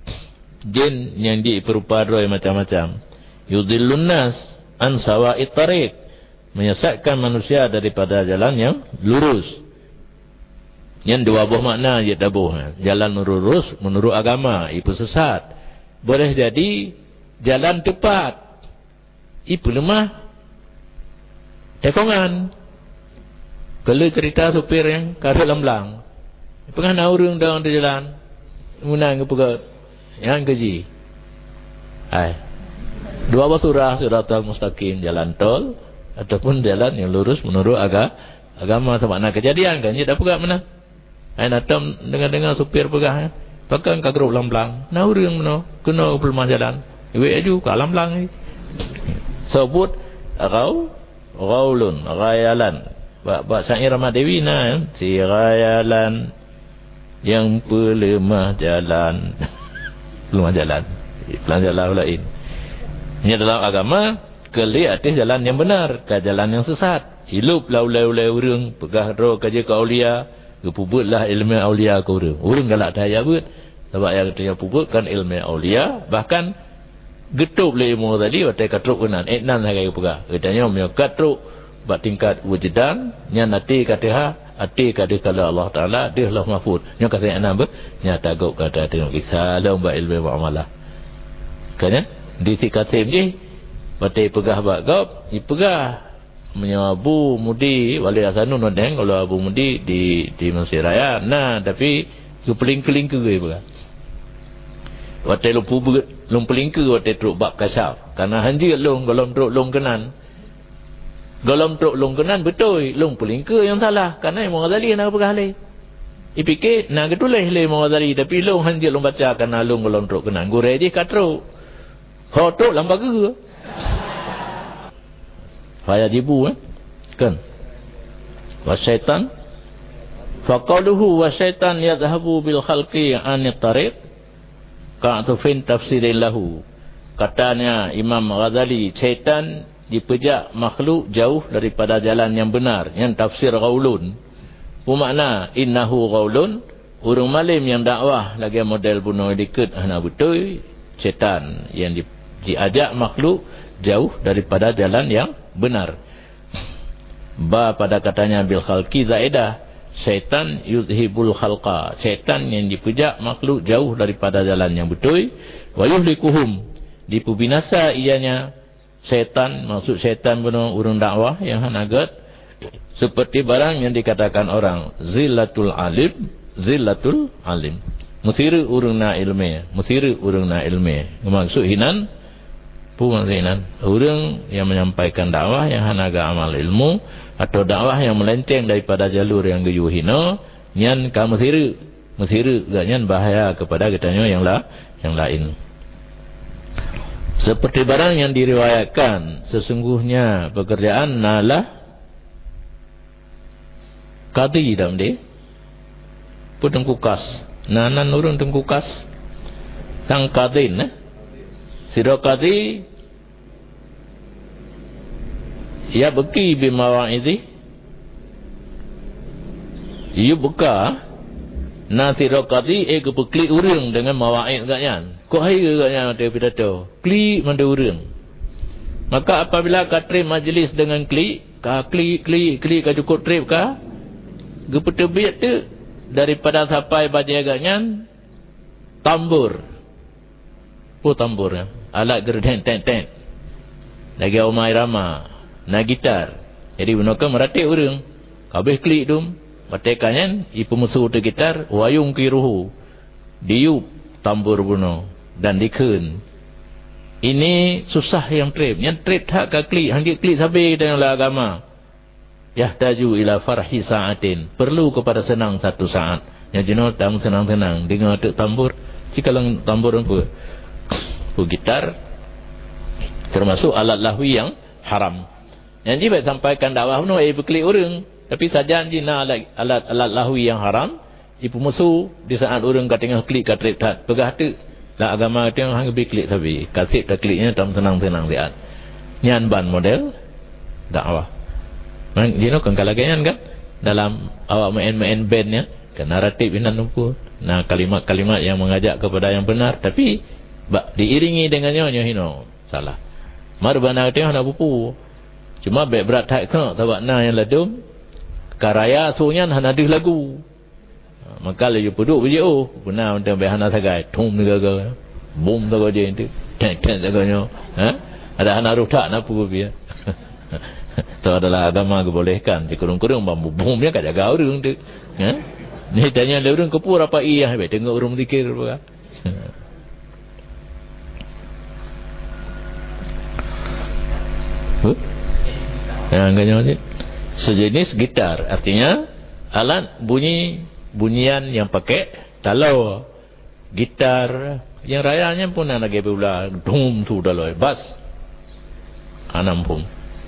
Jin yang diperupadai macam-macam. Yudhillun nas an sawa'it tariq, menyesatkan manusia daripada jalan yang lurus. Yang dua buah makna je tabuh. Jalan lurus menurut agama itu sesat. Boleh jadi jalan tepat. Itu lemah. Tekongan. Kalau cerita supir yang kada lamblang. Pengen orang dalam di jalan. Menang ke pegat. Yang keji. Hai. Dua basurah siratal mustaqim, jalan tol ataupun jalan yang lurus menurut agama sama nak kejadian kan. Dia tak pegat mana. Hai datang dengar-dengar supir pegat. Pakai kagro lamblang. Nah orang mana kena pelemah jalan. Iwe aju ka lamblang ni. Sebut qaulun ghayalan. Bak syair Rahmat Dewi nah si ghayalan yang pelemah jalan. Pelemah jalan. Pelemah jalan lain. Ini dalam agama keli atas jalan yang benar, ke jalan yang sesat. Hilup laulai orang pegah ro kerja ke aulia, kepubutlah ilmu aulia ke orang. Orang galak daya buat. Sebab yang dia pupukkan ilmu aulia, bahkan getup le ilmu tadi watai katruk kenan etnan hagai pegah. Katanya me katruk bak tingkat wujudan, nya nati kataha ati kada kala Allah Taala dia lah mahfuz. Nya kata enam ber, nya taguk kata tengok kisah dalam ba ilmu muamalah. Kan di sikatim je watai pegah bak gop, pegah menyabu mudi wali asanun nodeng kalau Abu Mudi di Mesir Raya. Nah, tapi keling-keling ke pegah. Watai lumpeling ke watai truk bab kasaf. Karena hanji long golom truk long kenan. Golom truk long kenan betul lumpeling ke yang salah. Karena Imam Ghazali nak pegah le. Ipikir nak getuleh le Imam Ghazali tapi long hanji long baca karena long golom truk kenan. Gure je kat truk. Ho truk lambat ke. Faya jibu kan. Wasyaitan faqaluhu wasyaitan yadhhabu bil khalqi anit tariq ka'atufin tafsirin lahu. Katanya Imam Ghazali, syaitan dipejak makhluk jauh daripada jalan yang benar, yang tafsir qaulun. Bermakna innahu qaulun, orang malim yang dakwah lagi model bunuh dikit hana betul, syaitan yang diajak makhluk jauh daripada jalan yang benar. Ba pada katanya bil khalqi zaidah, syaitan yuzhibul khalqa, syaitan yang dipejak makhluk jauh daripada jalan yang betul. Wa yuhlikuhum, dipubinasa ianya syaitan, maksud syaitan benar urang dakwah yang hanagat seperti barang yang dikatakan orang zillatul alim, zillatul alim, musiru urang na ilmu, musiru urang na ilmu. Maksud hinan hinan urang yang menyampaikan dakwah yang hanaga amal ilmu atau dakwah yang melenceng daripada jalur yang gayuhina, nyan ka musiru ganyan bahaya kepada katanya yang lain. Seperti barang yang diriwayatkan, sesungguhnya pekerjaan nalah qadi dalam dia tengkukas. Nanan urang tengkukas sang qadin sira qadi Ya beki bimawa'idhi. Ya buka nasi rokati kepeklik urang dengan mawa'id katnya. Kok hari katnya ada pidato. Klik manda urang. Maka apabila ka trip majlis dengan klik ka cukup trip ka gepetebit tu daripada sampai bajai agaknya tambur. Tambur ya. Alat gerden tent. Lagi omai rama, na gitar. Jadi gunakan meratik urang. Habis klik tu, batekannya ipu musuh tu gitar wayung kiruhu. Diup tambur buno dan dikeun. Ini susah yang trip. Yang trip tak ka klik, hangit klik sabi dengan agama. Yahtaju ila farhi sa'atin. Perlu kepada senang satu saat. Yang jenuh tam senang-senang dengar tek tambur. Cikalang tambur apa? Gitar termasuk alat lahwi yang haram. Yang dia baik sampaikan dakwah no berklik orang, tapi saja jina alat lahwi yang haram, ipu musuh di saat orang kat tengah klik kat trip tak pegah tu. Lah agama tu hang berklik tapi kasih tak kliknya tam senang-senang lihat. Nyan ban model dakwah. Dia nak kalagangan kan dalam awak main bandnya kan naratif inan numpur. Nah kalimat-kalimat yang mengajak kepada yang benar tapi diiringi dengannya hino salah. Mar bana tengah nak pupu. Cuma baik berat tak kena tabak na yang ladum. Karaya sunya hanadih lagu. Maka le puduk video benar untuk behana sagai tum gaga. Bom tak je itu. Tek saganya. Ada hana rutak nak pupu dia. Itu adalah agama bolehkan. Di kurung-kurung bambu bom dia kat jaga orang tu. Ni tanya le orang kepur apa iya baik tengok orang zikir apa. Sejenis gitar, artinya alat bunyian yang pakai talau. Gitar yang rayanya pun ada biola, dum tu dalau, bas anam pun.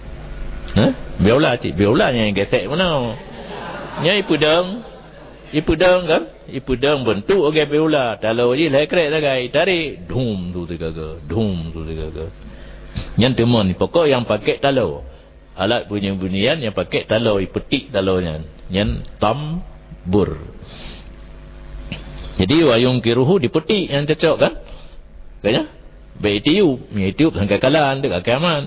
Biola yang gesek mana? Nya ipudang kan? Ipudang bentuk orang biola, talau je lah kerek sagai, tarik dum tu gaga. Yang teman pokok yang pakai talau. Alat bunyian yang pakai talau, petik talaunya. Yang tambur. Jadi wayung kiruhu dipetik yang cocok kan? Kayaknya baik tiup sampai kalan dekat kiamat.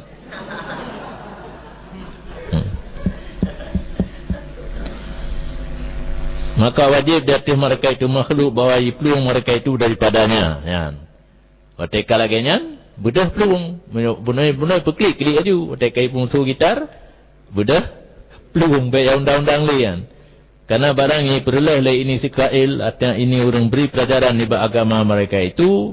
Maka wajib di atas mereka itu makhluk bawa peluang mereka itu daripadanya. Watika lagi bedah peluang bunai peklik klik aju watika musuh gitar bedah peluang baik undang-undang lian. Karena barang ini perlulah ini sikail artinya ini orang beri pelajaran di agama mereka itu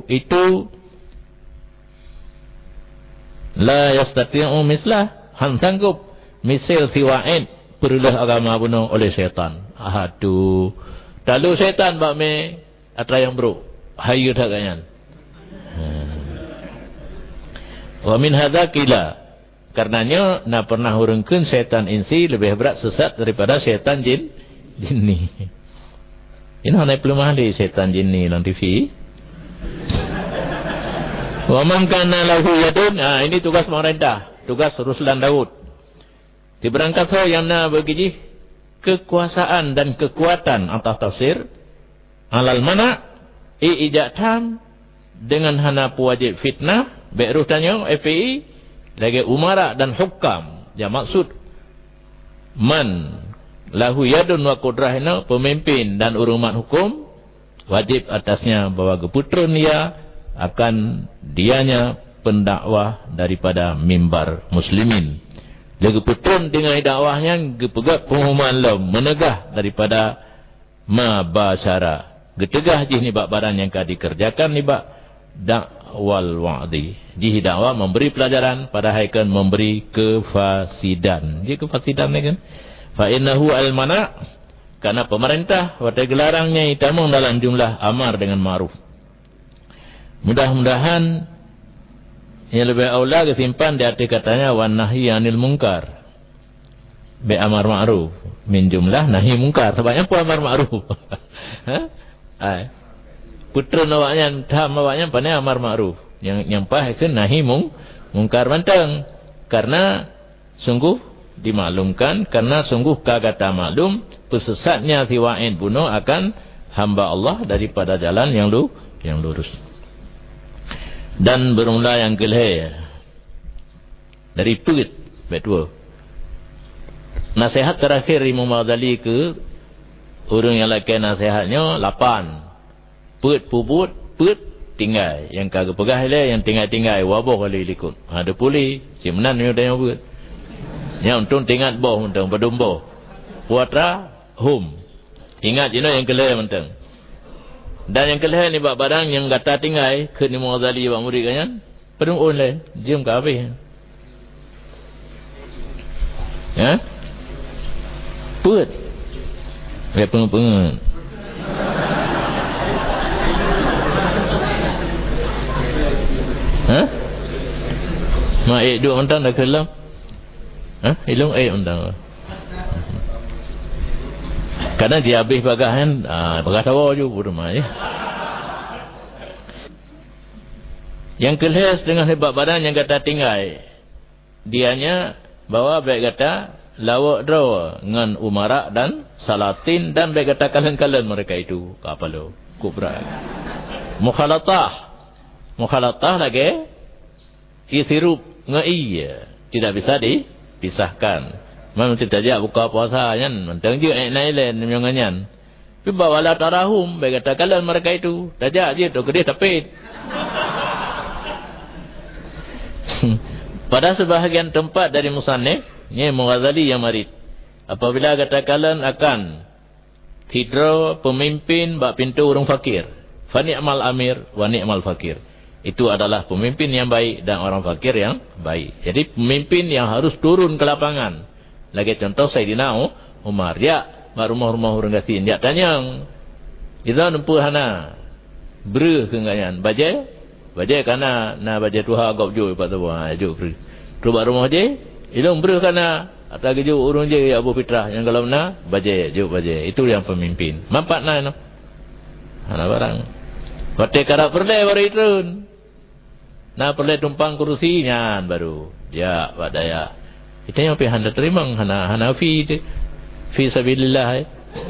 la yastati'u mislah han sanggup misal siwa'id perlulah agama bunuh oleh syaitan. Aduh lalu syaitan bak me atra yang bro hayu tak kanyan. Wa min hadza qila karenanya na pernah hurungkeun syaitan insi lebih berat sesat daripada syaitan jinni. Ini hanya belum ahli syaitan jinni dalam TV. Wa man kana lahu yadun, ini tugas pemerintah, tugas Ruslan Daud. Diberangkat yang na bagi kekuasaan dan kekuatan atas tafsir alal mana ijatam dengan hana wajib fitnah Beruh tanya FPI lagi umara dan hukam. Ya maksud man lahu yadun wa qudrahna pemimpin dan urumat hukum wajib atasnya bahwa keputran dia akan dianya pendakwah daripada mimbar muslimin. Lagi putran dengan dakwahnya gepegat pengumuman lam menegah daripada mabasyara. Getegah jih ni bak barang yang kau dikerjakan ni bak dakwal wa'di. Jih dakwah memberi pelajaran padahal kan memberi kefasidan. Dia kefasidan ni kan. Fa innahu al-mana' karena pemerintah watai gelarangnya itamung dalam jumlah amar dengan ma'ruf. Mudah-mudahan yang lebih aula kesimpan di arti katanya wan nahi anil munkar. Be amar ma'ruf min jumlah nahi munkar. Sebabnya apa amar ma'ruf? Putra nawaknya taham awaknya pandai amar ma'ruf. Yang pah itu nahi mungkar mantang. Karena sungguh dimaklumkan, karena sungguh kata maklum pesesatnya si Wa'id bunuh akan hamba Allah daripada jalan yang lurus. Dan bermula yang kelih dari Perth bait 2. Nasihat terakhir Imam Ghazali ke orang yang laki nasihatnya 8. Perth puput, Perth tinggal. Yang kagak pegah dia, yang tinggal-tinggal wabah kali likut. Ada pulih, si menan ni dah buat. Yang untung tinggal boh mentang padumbo. Puatra home. Ingat yang kelih mentang. Dan yang kelih ni bab barang yang kata tinggal ke ni Imam Ghazali bab murid kan. Pedung on le, jam ke habis. Ya? Perth. Dia pengen. Mak dua mentang dah kelam. Ilung mentang. Kadang dia habis bagahan, bagah tawa je rumah ya. Yang kelas dengan hebat badan yang kata tinggal. Dianya bawa baik kata lawak draw dengan umarak dan salatin, dan baik kata kalian mereka itu apa lo kubra. Mukhalatah lagi isirup ngai tidak bisa dipisahkan. Memang tidak ajak buka puasa kan, mentang je naik lain menyangan. Tapi bawalah tarahum baik kata kalian mereka itu tajak je tu kedih tapit. Pada sebahagian tempat dari musannif ni Imam Ghazali yang marid, apabila kata kalian akan hidro pemimpin bak pintu orang fakir, fa ni'mal amir wa ni'mal fakir. Itu adalah pemimpin yang baik dan orang fakir yang baik. Jadi pemimpin yang harus turun ke lapangan. Lagi contoh Sayyidina Umar, ya, rumah-rumah orang gasin, dia tanya, "Idza nempuh hana bre ke ngayan, bajai kana na bajai tuha gop jo pa tawa, jo bre. Tu rumah je, ilung bre kana atau jo urang je Abu Fitrah, yang kalau na bajai jo bajai." Itu yang pemimpin. Mampat na no. Hana barang. Pate karap perle baru turun. Na perle tumpang kursinya baru. Ya, badaya. Kita yang pergi hendak terima hana fi sabilillah.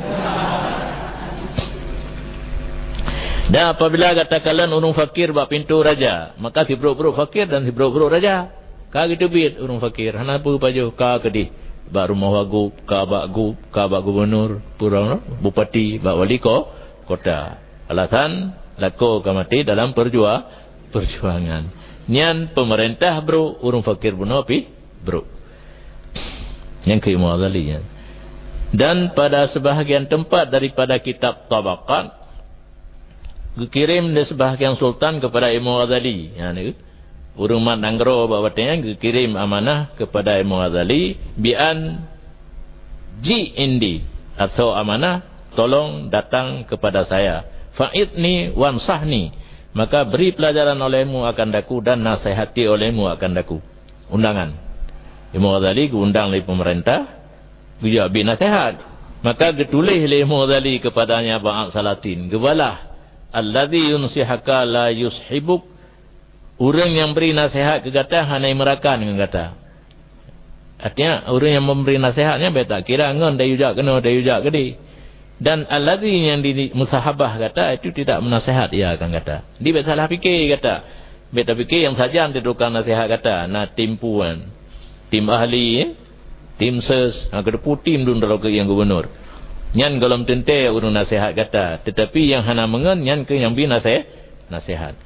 Dan apabila katakan orang fakir bak pintu raja, maka si bro-bro fakir dan si bro-bro raja. Ka gitu bit orang fakir, hana pu paju ka kedih. Bak rumah wagub, ka bak gubernur, pura bupati, bak wali kota. Alasan lako kamati dalam perjuangan. Nian pemerintah bro, orang fakir bunuh api bro. Yang ke Imam Ghazali ya. Dan pada sebahagian tempat daripada kitab Tabaqat dikirim dari sebahagian sultan kepada Imam Ghazali ya ni. Urang mat nanggro bawatnya dikirim amanah kepada Imam Ghazali bian ji indi, atau amanah tolong datang kepada saya, fa'idni wansahni, maka beri pelajaran olehmu akan daku dan nasihati olehmu akan daku. Undangan Imam Ghazali diundang oleh pemerintah, dia beri nasihat. Maka ditulis oleh Imam Ghazali kepadanya ba'at salatin, gebalah alladhi yunsihaka la yushibuk, orang yang beri nasihat ke kata hanya merakan dengan kata. Artinya orang yang memberi nasihatnya baik tak kira ngon dah yujak kena dah yujak gede. Dan alladhi yang di musahabah kata itu tidak menasihat ia akan kata. Dia baik salah fikir kata. Baik tak fikir yang saja dia tukang nasihat kata, nak timpuan. Tim ahli, tim ses, kedepu tim dun dalam ke yang gubernur. Nyan golom tente urung nasihat kata, tetapi yang hana mengen nyan ke yang bi nasihat.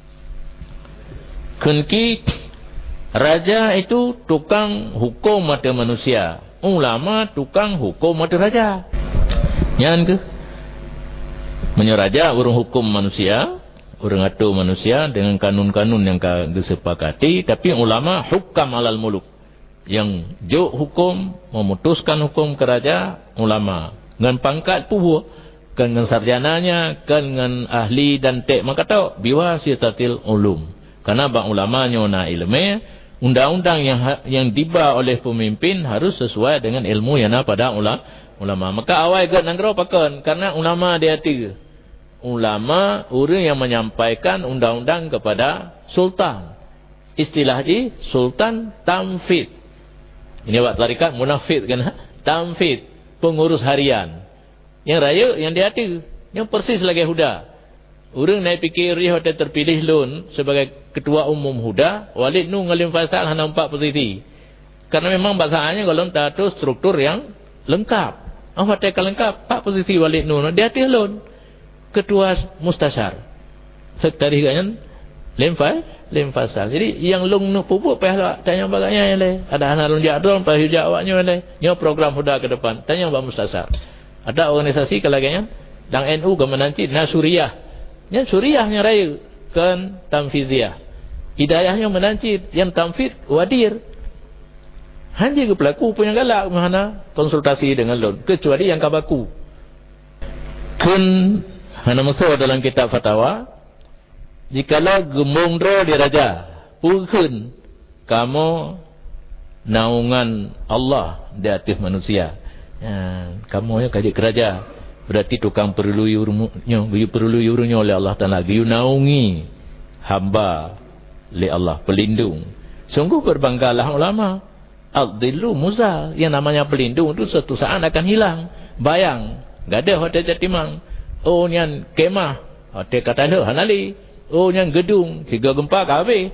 Kunki raja itu tukang hukum mata manusia, ulama tukang hukum mata raja. Nyan ke menyeraja urung hukum manusia, urung atur manusia dengan kanun-kanun yang disepakati, tapi ulama hukam alal muluk. Yang juk hukum, memutuskan hukum ke raja, ulama. Dengan pangkat pubuh, kan dengan sarjananya, kan dengan ahli dan tek. Maka tahu, biwa sitatil ulum. Karena bang ulamanya na ilmu, undang-undang yang diba oleh pemimpin harus sesuai dengan ilmu yang ada pada ulama. Maka awal agak nanggro pakan, karena ulama dia tiga. Ulama, orang yang menyampaikan undang-undang kepada sultan. Istilah di sultan tamfid. Ini awak tarikat munafid kan? Tamfid, pengurus harian. Yang raya, yang dia ada. Yang persis lagi Huda. Orang naik fikir dia hotel terpilih lun sebagai ketua umum Huda, Walid nu ngalim fasal hana 4 posisi. Karena memang bahasannya kalau tak ada struktur yang lengkap. Hotel lengkap 4 posisi Walid nu dia ada lun ketua mustasyar. Sekretaris kan lim fasal. Jadi yang lung nu pupuk payah tanya baganya le. Ada hana lun jadron payah hujah awaknya le. Nyo program Huda ke depan. Tanya Mbak Mustasyar. Ada organisasi kalaganya dang NU ke menanci Nasuriyah. Yang Suriahnya raya kan Tamfiziyah. Hidayahnya menancit yang Tamfid wadir. Hanya ke pelaku punya galak mana konsultasi dengan lon kecuali yang kabaku. Kun hana masuk dalam kitab fatwa, jikalau gemungdro diraja, pukun kamu naungan Allah di atas manusia. Kamu yang kaji keraja. Berarti tukang perluyurnya oleh Allah Ta'ala. Dia naungi hamba oleh Allah, pelindung. Sungguh berbanggalah ulama. Al-Dillu Muzal. Yang namanya pelindung itu suatu saat akan hilang. Bayang. Gak ada hotel Jatimang. Oh, yang kemah. Hotel Katana Hanali. Oh, yang gedung. 3 gempa kabeh.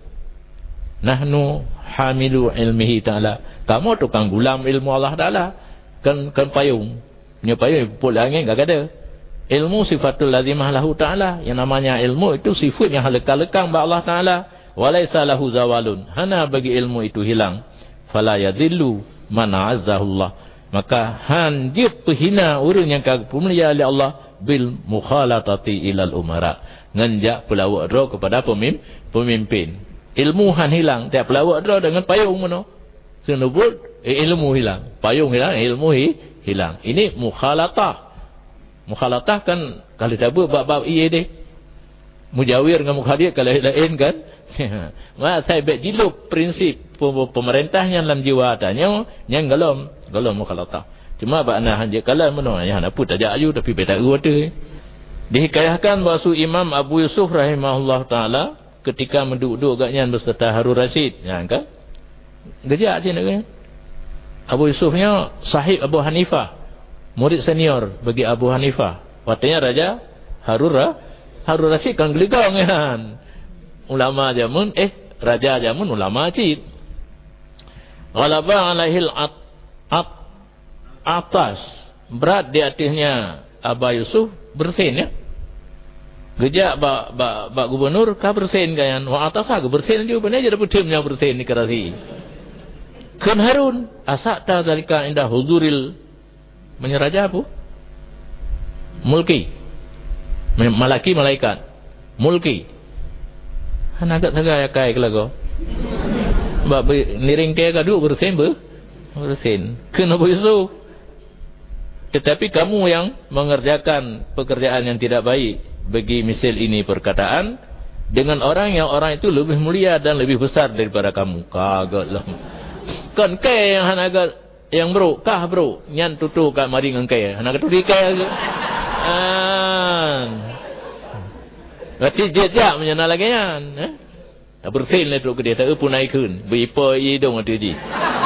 Nahnu hamilu ilmihi ta'ala. Kamu tukang gulam ilmu Allah Ta'ala. Kan payung. Payung pupuk angin gak ada. Ilmu sifatul lazimah lahu ta'ala. Yang namanya ilmu itu sifat yang lekang-lekang bagi Allah Ta'ala. Walaysa lahu zawalun. Hana bagi ilmu itu hilang. Fala yadhillu man azzahullah. Maka dia penghina orang yang kagum mulia oleh Allah bil mukhalatati ilal umara. Nganjak pelawak draw kepada pemimpin. Ilmu han hilang. Tiap pelawak draw dengan payung mana? Senubut ilmu hilang. Payung hilang, ilmu hilang. Ini mukhalatah. Mukhalatah kan kalau cabut bab-bab iya deh. Mujawir dengan mukhadir kalau lain kan. Mak saya bet diluk prinsip pemerintahnya dalam jiwa tanya yang galom mukhalatah. Cuma bakna hanja kalam mana yang apa tajak ayu tapi beta ada. Dihikayahkan bahawa Imam Abu Yusuf rahimahullah taala ketika menduduk agaknya berserta Harun Rashid, ya kan? Gejak sini kan. Abu Yusufnya sahib Abu Hanifah, murid senior bagi Abu Hanifah. Waktunya Raja Harun Rashid kan geligong kan. Ulama jamun raja jamun ulama cid. Ghalaba alaihil atas berat di atasnya Abu Yusuf bersin ya. Gejak bak gubernur ka bersin kan. Wa atas ka bersin juga benar jadi putimnya bersin ni kerasi. Kan Harun asakta dalika indah huzuril menyeraja apa? Mulki. Malaki malaikat. Mulki. Han agak sagaya kai kelago. Ba niring ke kadu bersin bersin. Kenapa Yusuf? Tetapi kamu yang mengerjakan pekerjaan yang tidak baik bagi misal ini perkataan dengan orang itu lebih mulia dan lebih besar daripada kamu. Kagaklah. Kan kaya yang hanaga yang bro, kah bro, nyan tutu kat mari ngan kaya. Hanaga tu dikai ke. Berarti dia menyana lagi kan. Tak bersin lah tu ke dia, tak pun naik kun. Beripa hidung tu ji.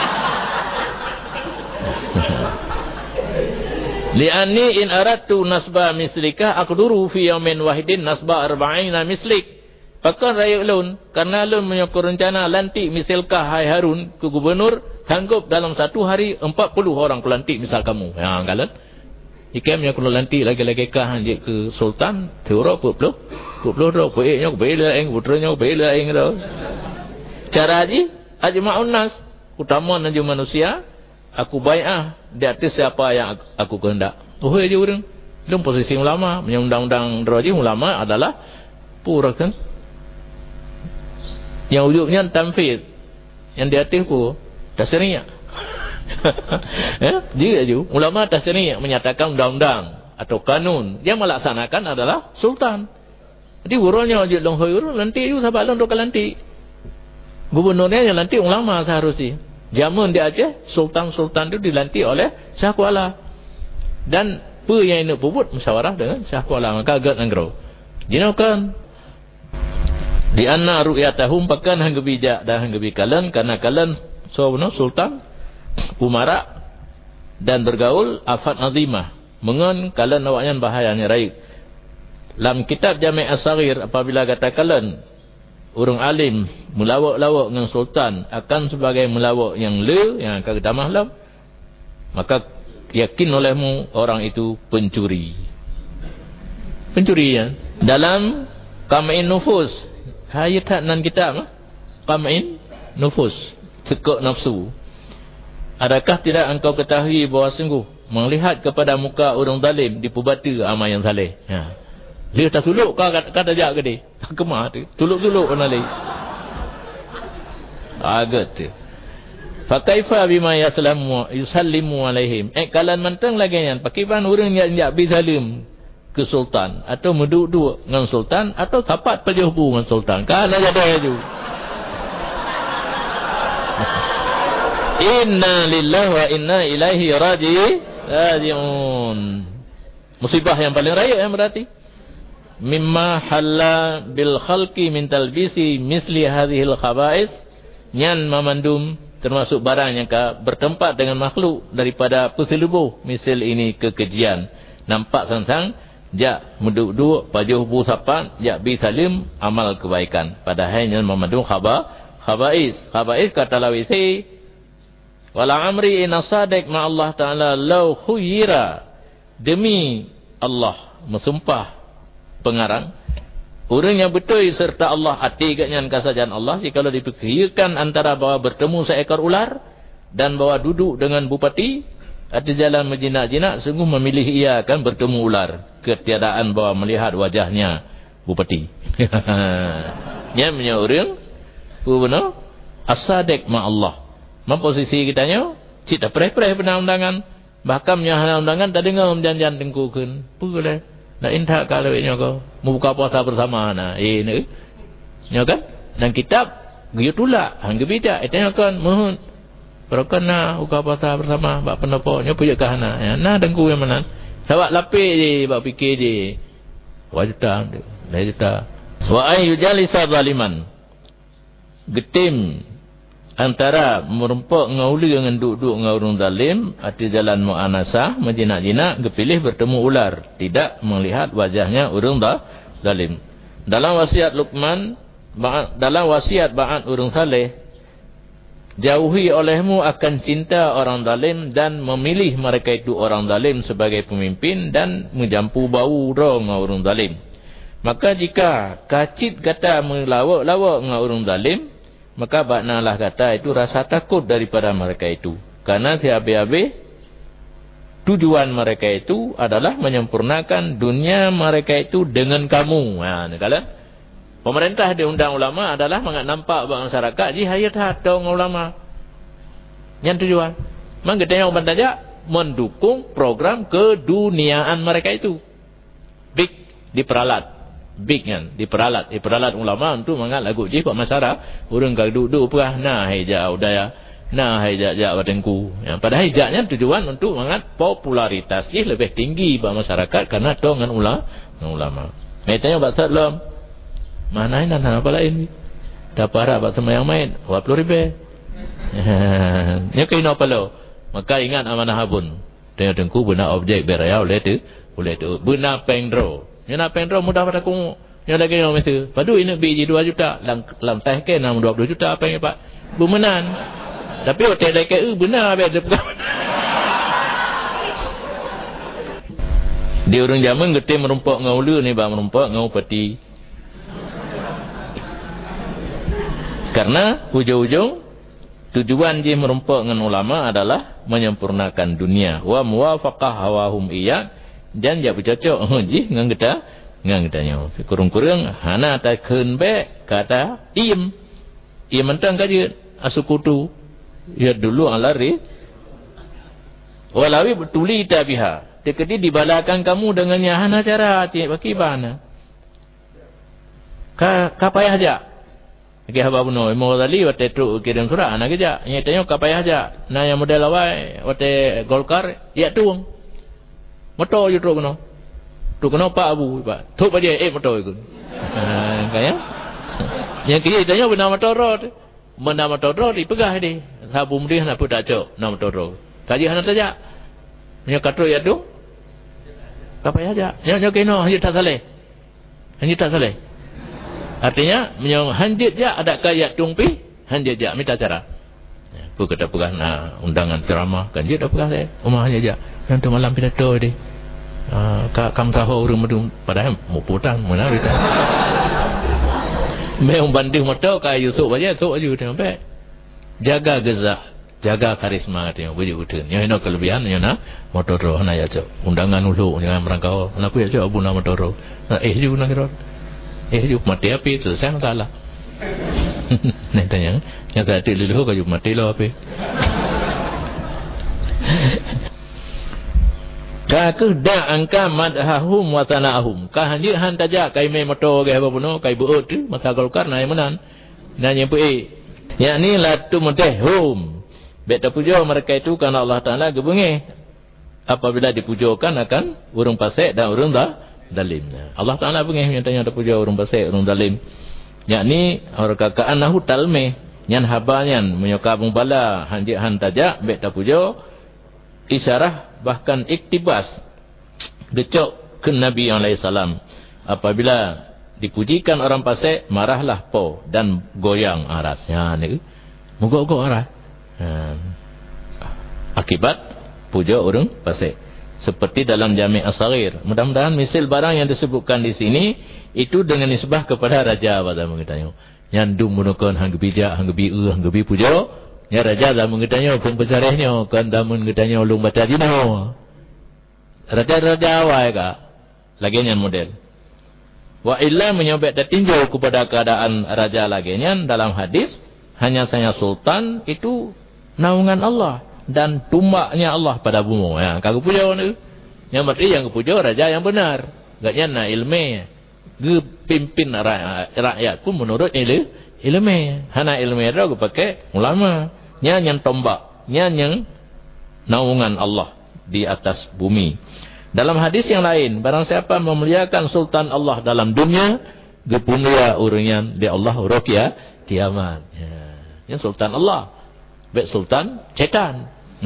Li'anni in aradtu nasba mislika aqduru fi yawmin wahidin nasba 40 mislik. Pakan raya ulun, karena ulun menyokor rencana lantik misalkah hai Harun ke gubernur, sanggup dalam satu hari 40 orang pelantik misal kamu. Ya, kalan. Jika menyokor lantik lagi-lagi kah dia ke sultan, teorok 40 dah, baiknya bela eng, putranya bela eng dah. Cara ajma'un nas, utama nanti manusia, aku bai'ah di atas siapa yang aku kehendak. Oh aja orang. Dalam posisi ulama, undang-undang derajat ulama adalah pura kan. Yang ujungnya tamfid. Yang di atas ku tasri'ah. Jika ulama tasri'ah menyatakan undang-undang atau kanun, yang melaksanakan adalah sultan. Jadi urusnya je long hoyur lantik juga sahabat long dokal lantik. Gubernurnya yang lantik ulama seharusnya. Zaman di Aceh sultan-sultan itu dilantik oleh Syah Kuala. Dan apa yang nak puput musyawarah dengan Syah Kuala, maka agak nanggro. Jinakan di anna ru'yatahum pakan hang bijak dan hang bikalan karena kalan so sultan umara dan bergaul afat azimah mengon kalan awaknya bahayanya raik. Dalam kitab Jami' As-Saghir apabila kata kalan orang alim melawak-lawak dengan sultan akan sebagai melawak yang yang akan damah lam, maka yakin olehmu orang itu pencuri. Pencuri ya. Dalam Qam'in Nufus, hayat nan kitab Qam'in Nufus, tekuk nafsu. Adakah tidak engkau ketahui bahawa sungguh melihat kepada muka orang zalim dipubata amal yang saleh. Ya. Dia tak suluk kau kata jak ke dia. Kemah tu. Suluk-suluk kena lagi. Agak tu. Fakaifa bima yusallimu alaihim. Kalan mantang lagi yang pakiban orang yang bizalim ke sultan atau menduduk dengan sultan atau tapat pejubu dengan sultan. Kan ada ju. Inna lillahi wa inna ilaihi raji'un. Musibah yang paling raya yang berarti mimma halla bil khalqi min talbisi misli hadhil khaba'is, nyan mamandum termasuk barang yang bertempat dengan makhluk daripada peselubuh misal ini kekejian. Nampak sangsang jak menduk-duk pajuh bu sapan jak bi salim amal kebaikan, padahal nyan mamandum khaba'is kata lawisi wala amri in sadiq ma Allah taala law khuyira, demi Allah mensumpah pengarang orang yang betul serta Allah hati katnya kasajan Allah, jika dipikirkan antara bahawa bertemu seekor ular dan bahawa duduk dengan bupati ada jalan menjinak-jinak, sungguh memilih ia akan bertemu ular ketiadaan bahawa melihat wajahnya bupati. Nya punya orang benar as-sadiq ma Allah. Memposisi kitanya cita preh-preh pernah undangan, bahkan punya undangan tak dengar janjian tengkukan boleh nak indah kalau ini kau mau buka puasa bersama nah ini nya kan dan kitab gitu pula hang gebida etanya kan mohon berkena buka puasa bersama bak penapa nya punya kahana ya nah dengku yang mana sawak lapik je bak fikir je wajta lajta wa ay yujalisa zaliman getim antara merempak ngauli dengan duduk dengan orang zalim ati jalan mu'anasah menjinak-jinak kepilih bertemu ular tidak melihat wajahnya orang zalim. Dalam wasiat Luqman, dalam wasiat ba'at orang saleh, jauhi olehmu akan cinta orang zalim dan memilih mereka itu orang zalim sebagai pemimpin dan menjampu bau roh dengan orang zalim. Maka jika kacit kata melawak-lawak dengan orang zalim, maka baknalah kata itu rasa takut daripada mereka itu. Karena sehabis-habis tujuan mereka itu adalah menyempurnakan dunia mereka itu dengan kamu. Nah, kalau pemerintah diundang ulama adalah nampak masyarakat ji hayat hatau ulama. Yang tujuan menggetanya uban saja mendukung program keduniaan mereka itu. Big diperalat. Big kan diperalat ulama untuk mengat lagu ji pak masyarakat orang kalau duduk perah nah hijak udaya nah hijak batengku yang pada hijaknya tujuan untuk mengat popularitas ji lebih tinggi pak masyarakat karena tu dengan ulama metanya bak salam mana ini apa lain dapat bak semayang main 20,000 nya kena apa lo maka ingat amanah habun tengok tengku benar objek beraya oleh tu benar pengdro. Yang nak pendro mudah pada ku. Yang lagi yang mesti. Padu ini biji 2 juta. Lam teh ke 20 juta apa yang pak. Bumenan. Tapi hotel lagi benar habis dia pegang. Dia orang zaman getih merumpak dengan ulu ni bang merumpak dengan upati. Karena hujung-hujung tujuan dia merumpak dengan ulama adalah menyempurnakan dunia. Wa muwafaqah hawahum iya. Dan dia bercocok ji ngan getanya kurung-kurung hana ta keun be kata iem mentang kaje asukutu ya dulu alari walawi betuli tabiha tekedi dibalakan kamu dengannya hana cara baki bana ka payah aja ke haba buno mo dali wate tu kirim surah anak aja nyatanya ka payah aja na yang model awai wate golkar ya tuang motor je tu kena pak abu pak tu pak dia motor ikut kaya yang kiri tanya benar motor road nama todro dipegah dia. Sabu mudi nak pun tak cok nama todro. Kaji hana saja. Nya katro ya tu. Apa aja? Nya kena hanjit tak saleh. Hanjit tak saleh. Artinya menyong hanjit je ada kaya tumpi, hanjit je minta cara. Aku kata pegah nak undangan ceramah kan dia dah pegah saya. Rumahnya je. Nanti malam pidato dia. Kam tahu orang medung padahal mau putang mana kita. Memang banding motor kaya Yusuf aja, sok aja sampai. Jaga gezah, jaga karisma dia wujud utun. Yang ini kelebihan yang nak motor roh nak ya cok. Undangan ulu jangan merangkau. Nak ya cok abu nak motor roh. Juga nak kira. Juga mati api tu saya salah. Nak tanya, yang tadi dulu kau juga mati lah api. Kakeh dah angka madhahum wa tanahum. Kah hanjir han tajak kai mai motor ke apa puno kai beut tu masa Golkar naik menan. Dan yang pe. Yakni latu madhahum. Bet puja mereka itu karena Allah Taala gebungi. Apabila dipujakan akan urang fasik dan urang zalim. Allah Taala bengih yang tanya puja urang fasik, urang zalim. Yakni orang kakaanahu talme nyan habanyan menyokabung bala hanjir han tajak bet puja isyarah bahkan iktibas gecok ke Nabi SAW apabila dipujikan orang fasik marahlah po dan goyang arasnya ni mogok-mogok aras akibat puja orang fasik seperti dalam Jami' As-Saghir. Mudah-mudahan misal barang yang disebutkan di sini itu dengan nisbah kepada raja pada mengetanya yang dum menukan hang bijak hang biu hang bi puja. Ya raja dah mengetanya pun besarnya kan dah mengetanya ulung baca dino. Raja-raja awal ka lagi nyan model. Wa illa menyobek dan tinjau kepada keadaan raja lagi nyan dalam hadis hanya saya sultan itu naungan Allah dan tumbaknya Allah pada bumi. Ya, kagak puja ni. Yang berarti yang puja raja yang benar. Gaknya na ilmu. Ge pimpin rakyat pun menurut ilmu. Hana ilmu itu pakai ulama. Yang tombak, yang naungan Allah di atas bumi. Dalam hadis yang lain, barang siapa memuliakan sultan Allah dalam dunia, gepulia urungan di Allah rokia kiamat. Ya, sultan Allah, baik sultan setan.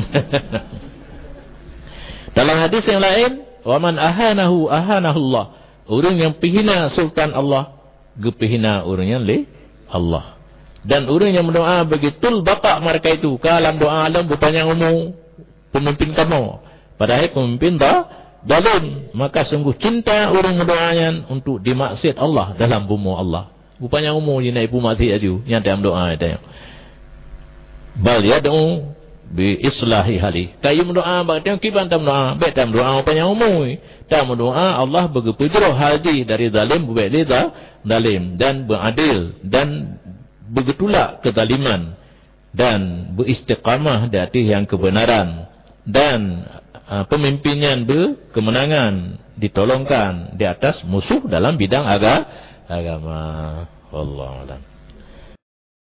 Dalam hadis yang lain, wa man ahanahu ahanahullah. Orang yang pihina sultan Allah, gepihina urungan li Allah. Dan orang yang berdoa begitu bapak mereka itu kalam doa alam berpanjang umur pemimpin kamu padahal pemimpin zalim maka sungguh cinta orang berdoanya untuk dimaksud Allah dalam bumi Allah berpanjang umur dia ibu mati aju yang dalam doa itu bal yad'u bi islahi hali kayu berdoa bagaian kiban dalam doa baik dalam doa panjang umur dalam doa Allah bergepujro hadi dari zalim buat zalim dan beradil dan begitulah kezaliman dan beristiqamah di atas yang kebenaran dan pemimpinnya berkemenangan ditolongkan di atas musuh dalam bidang agama. Wallahu a'lam.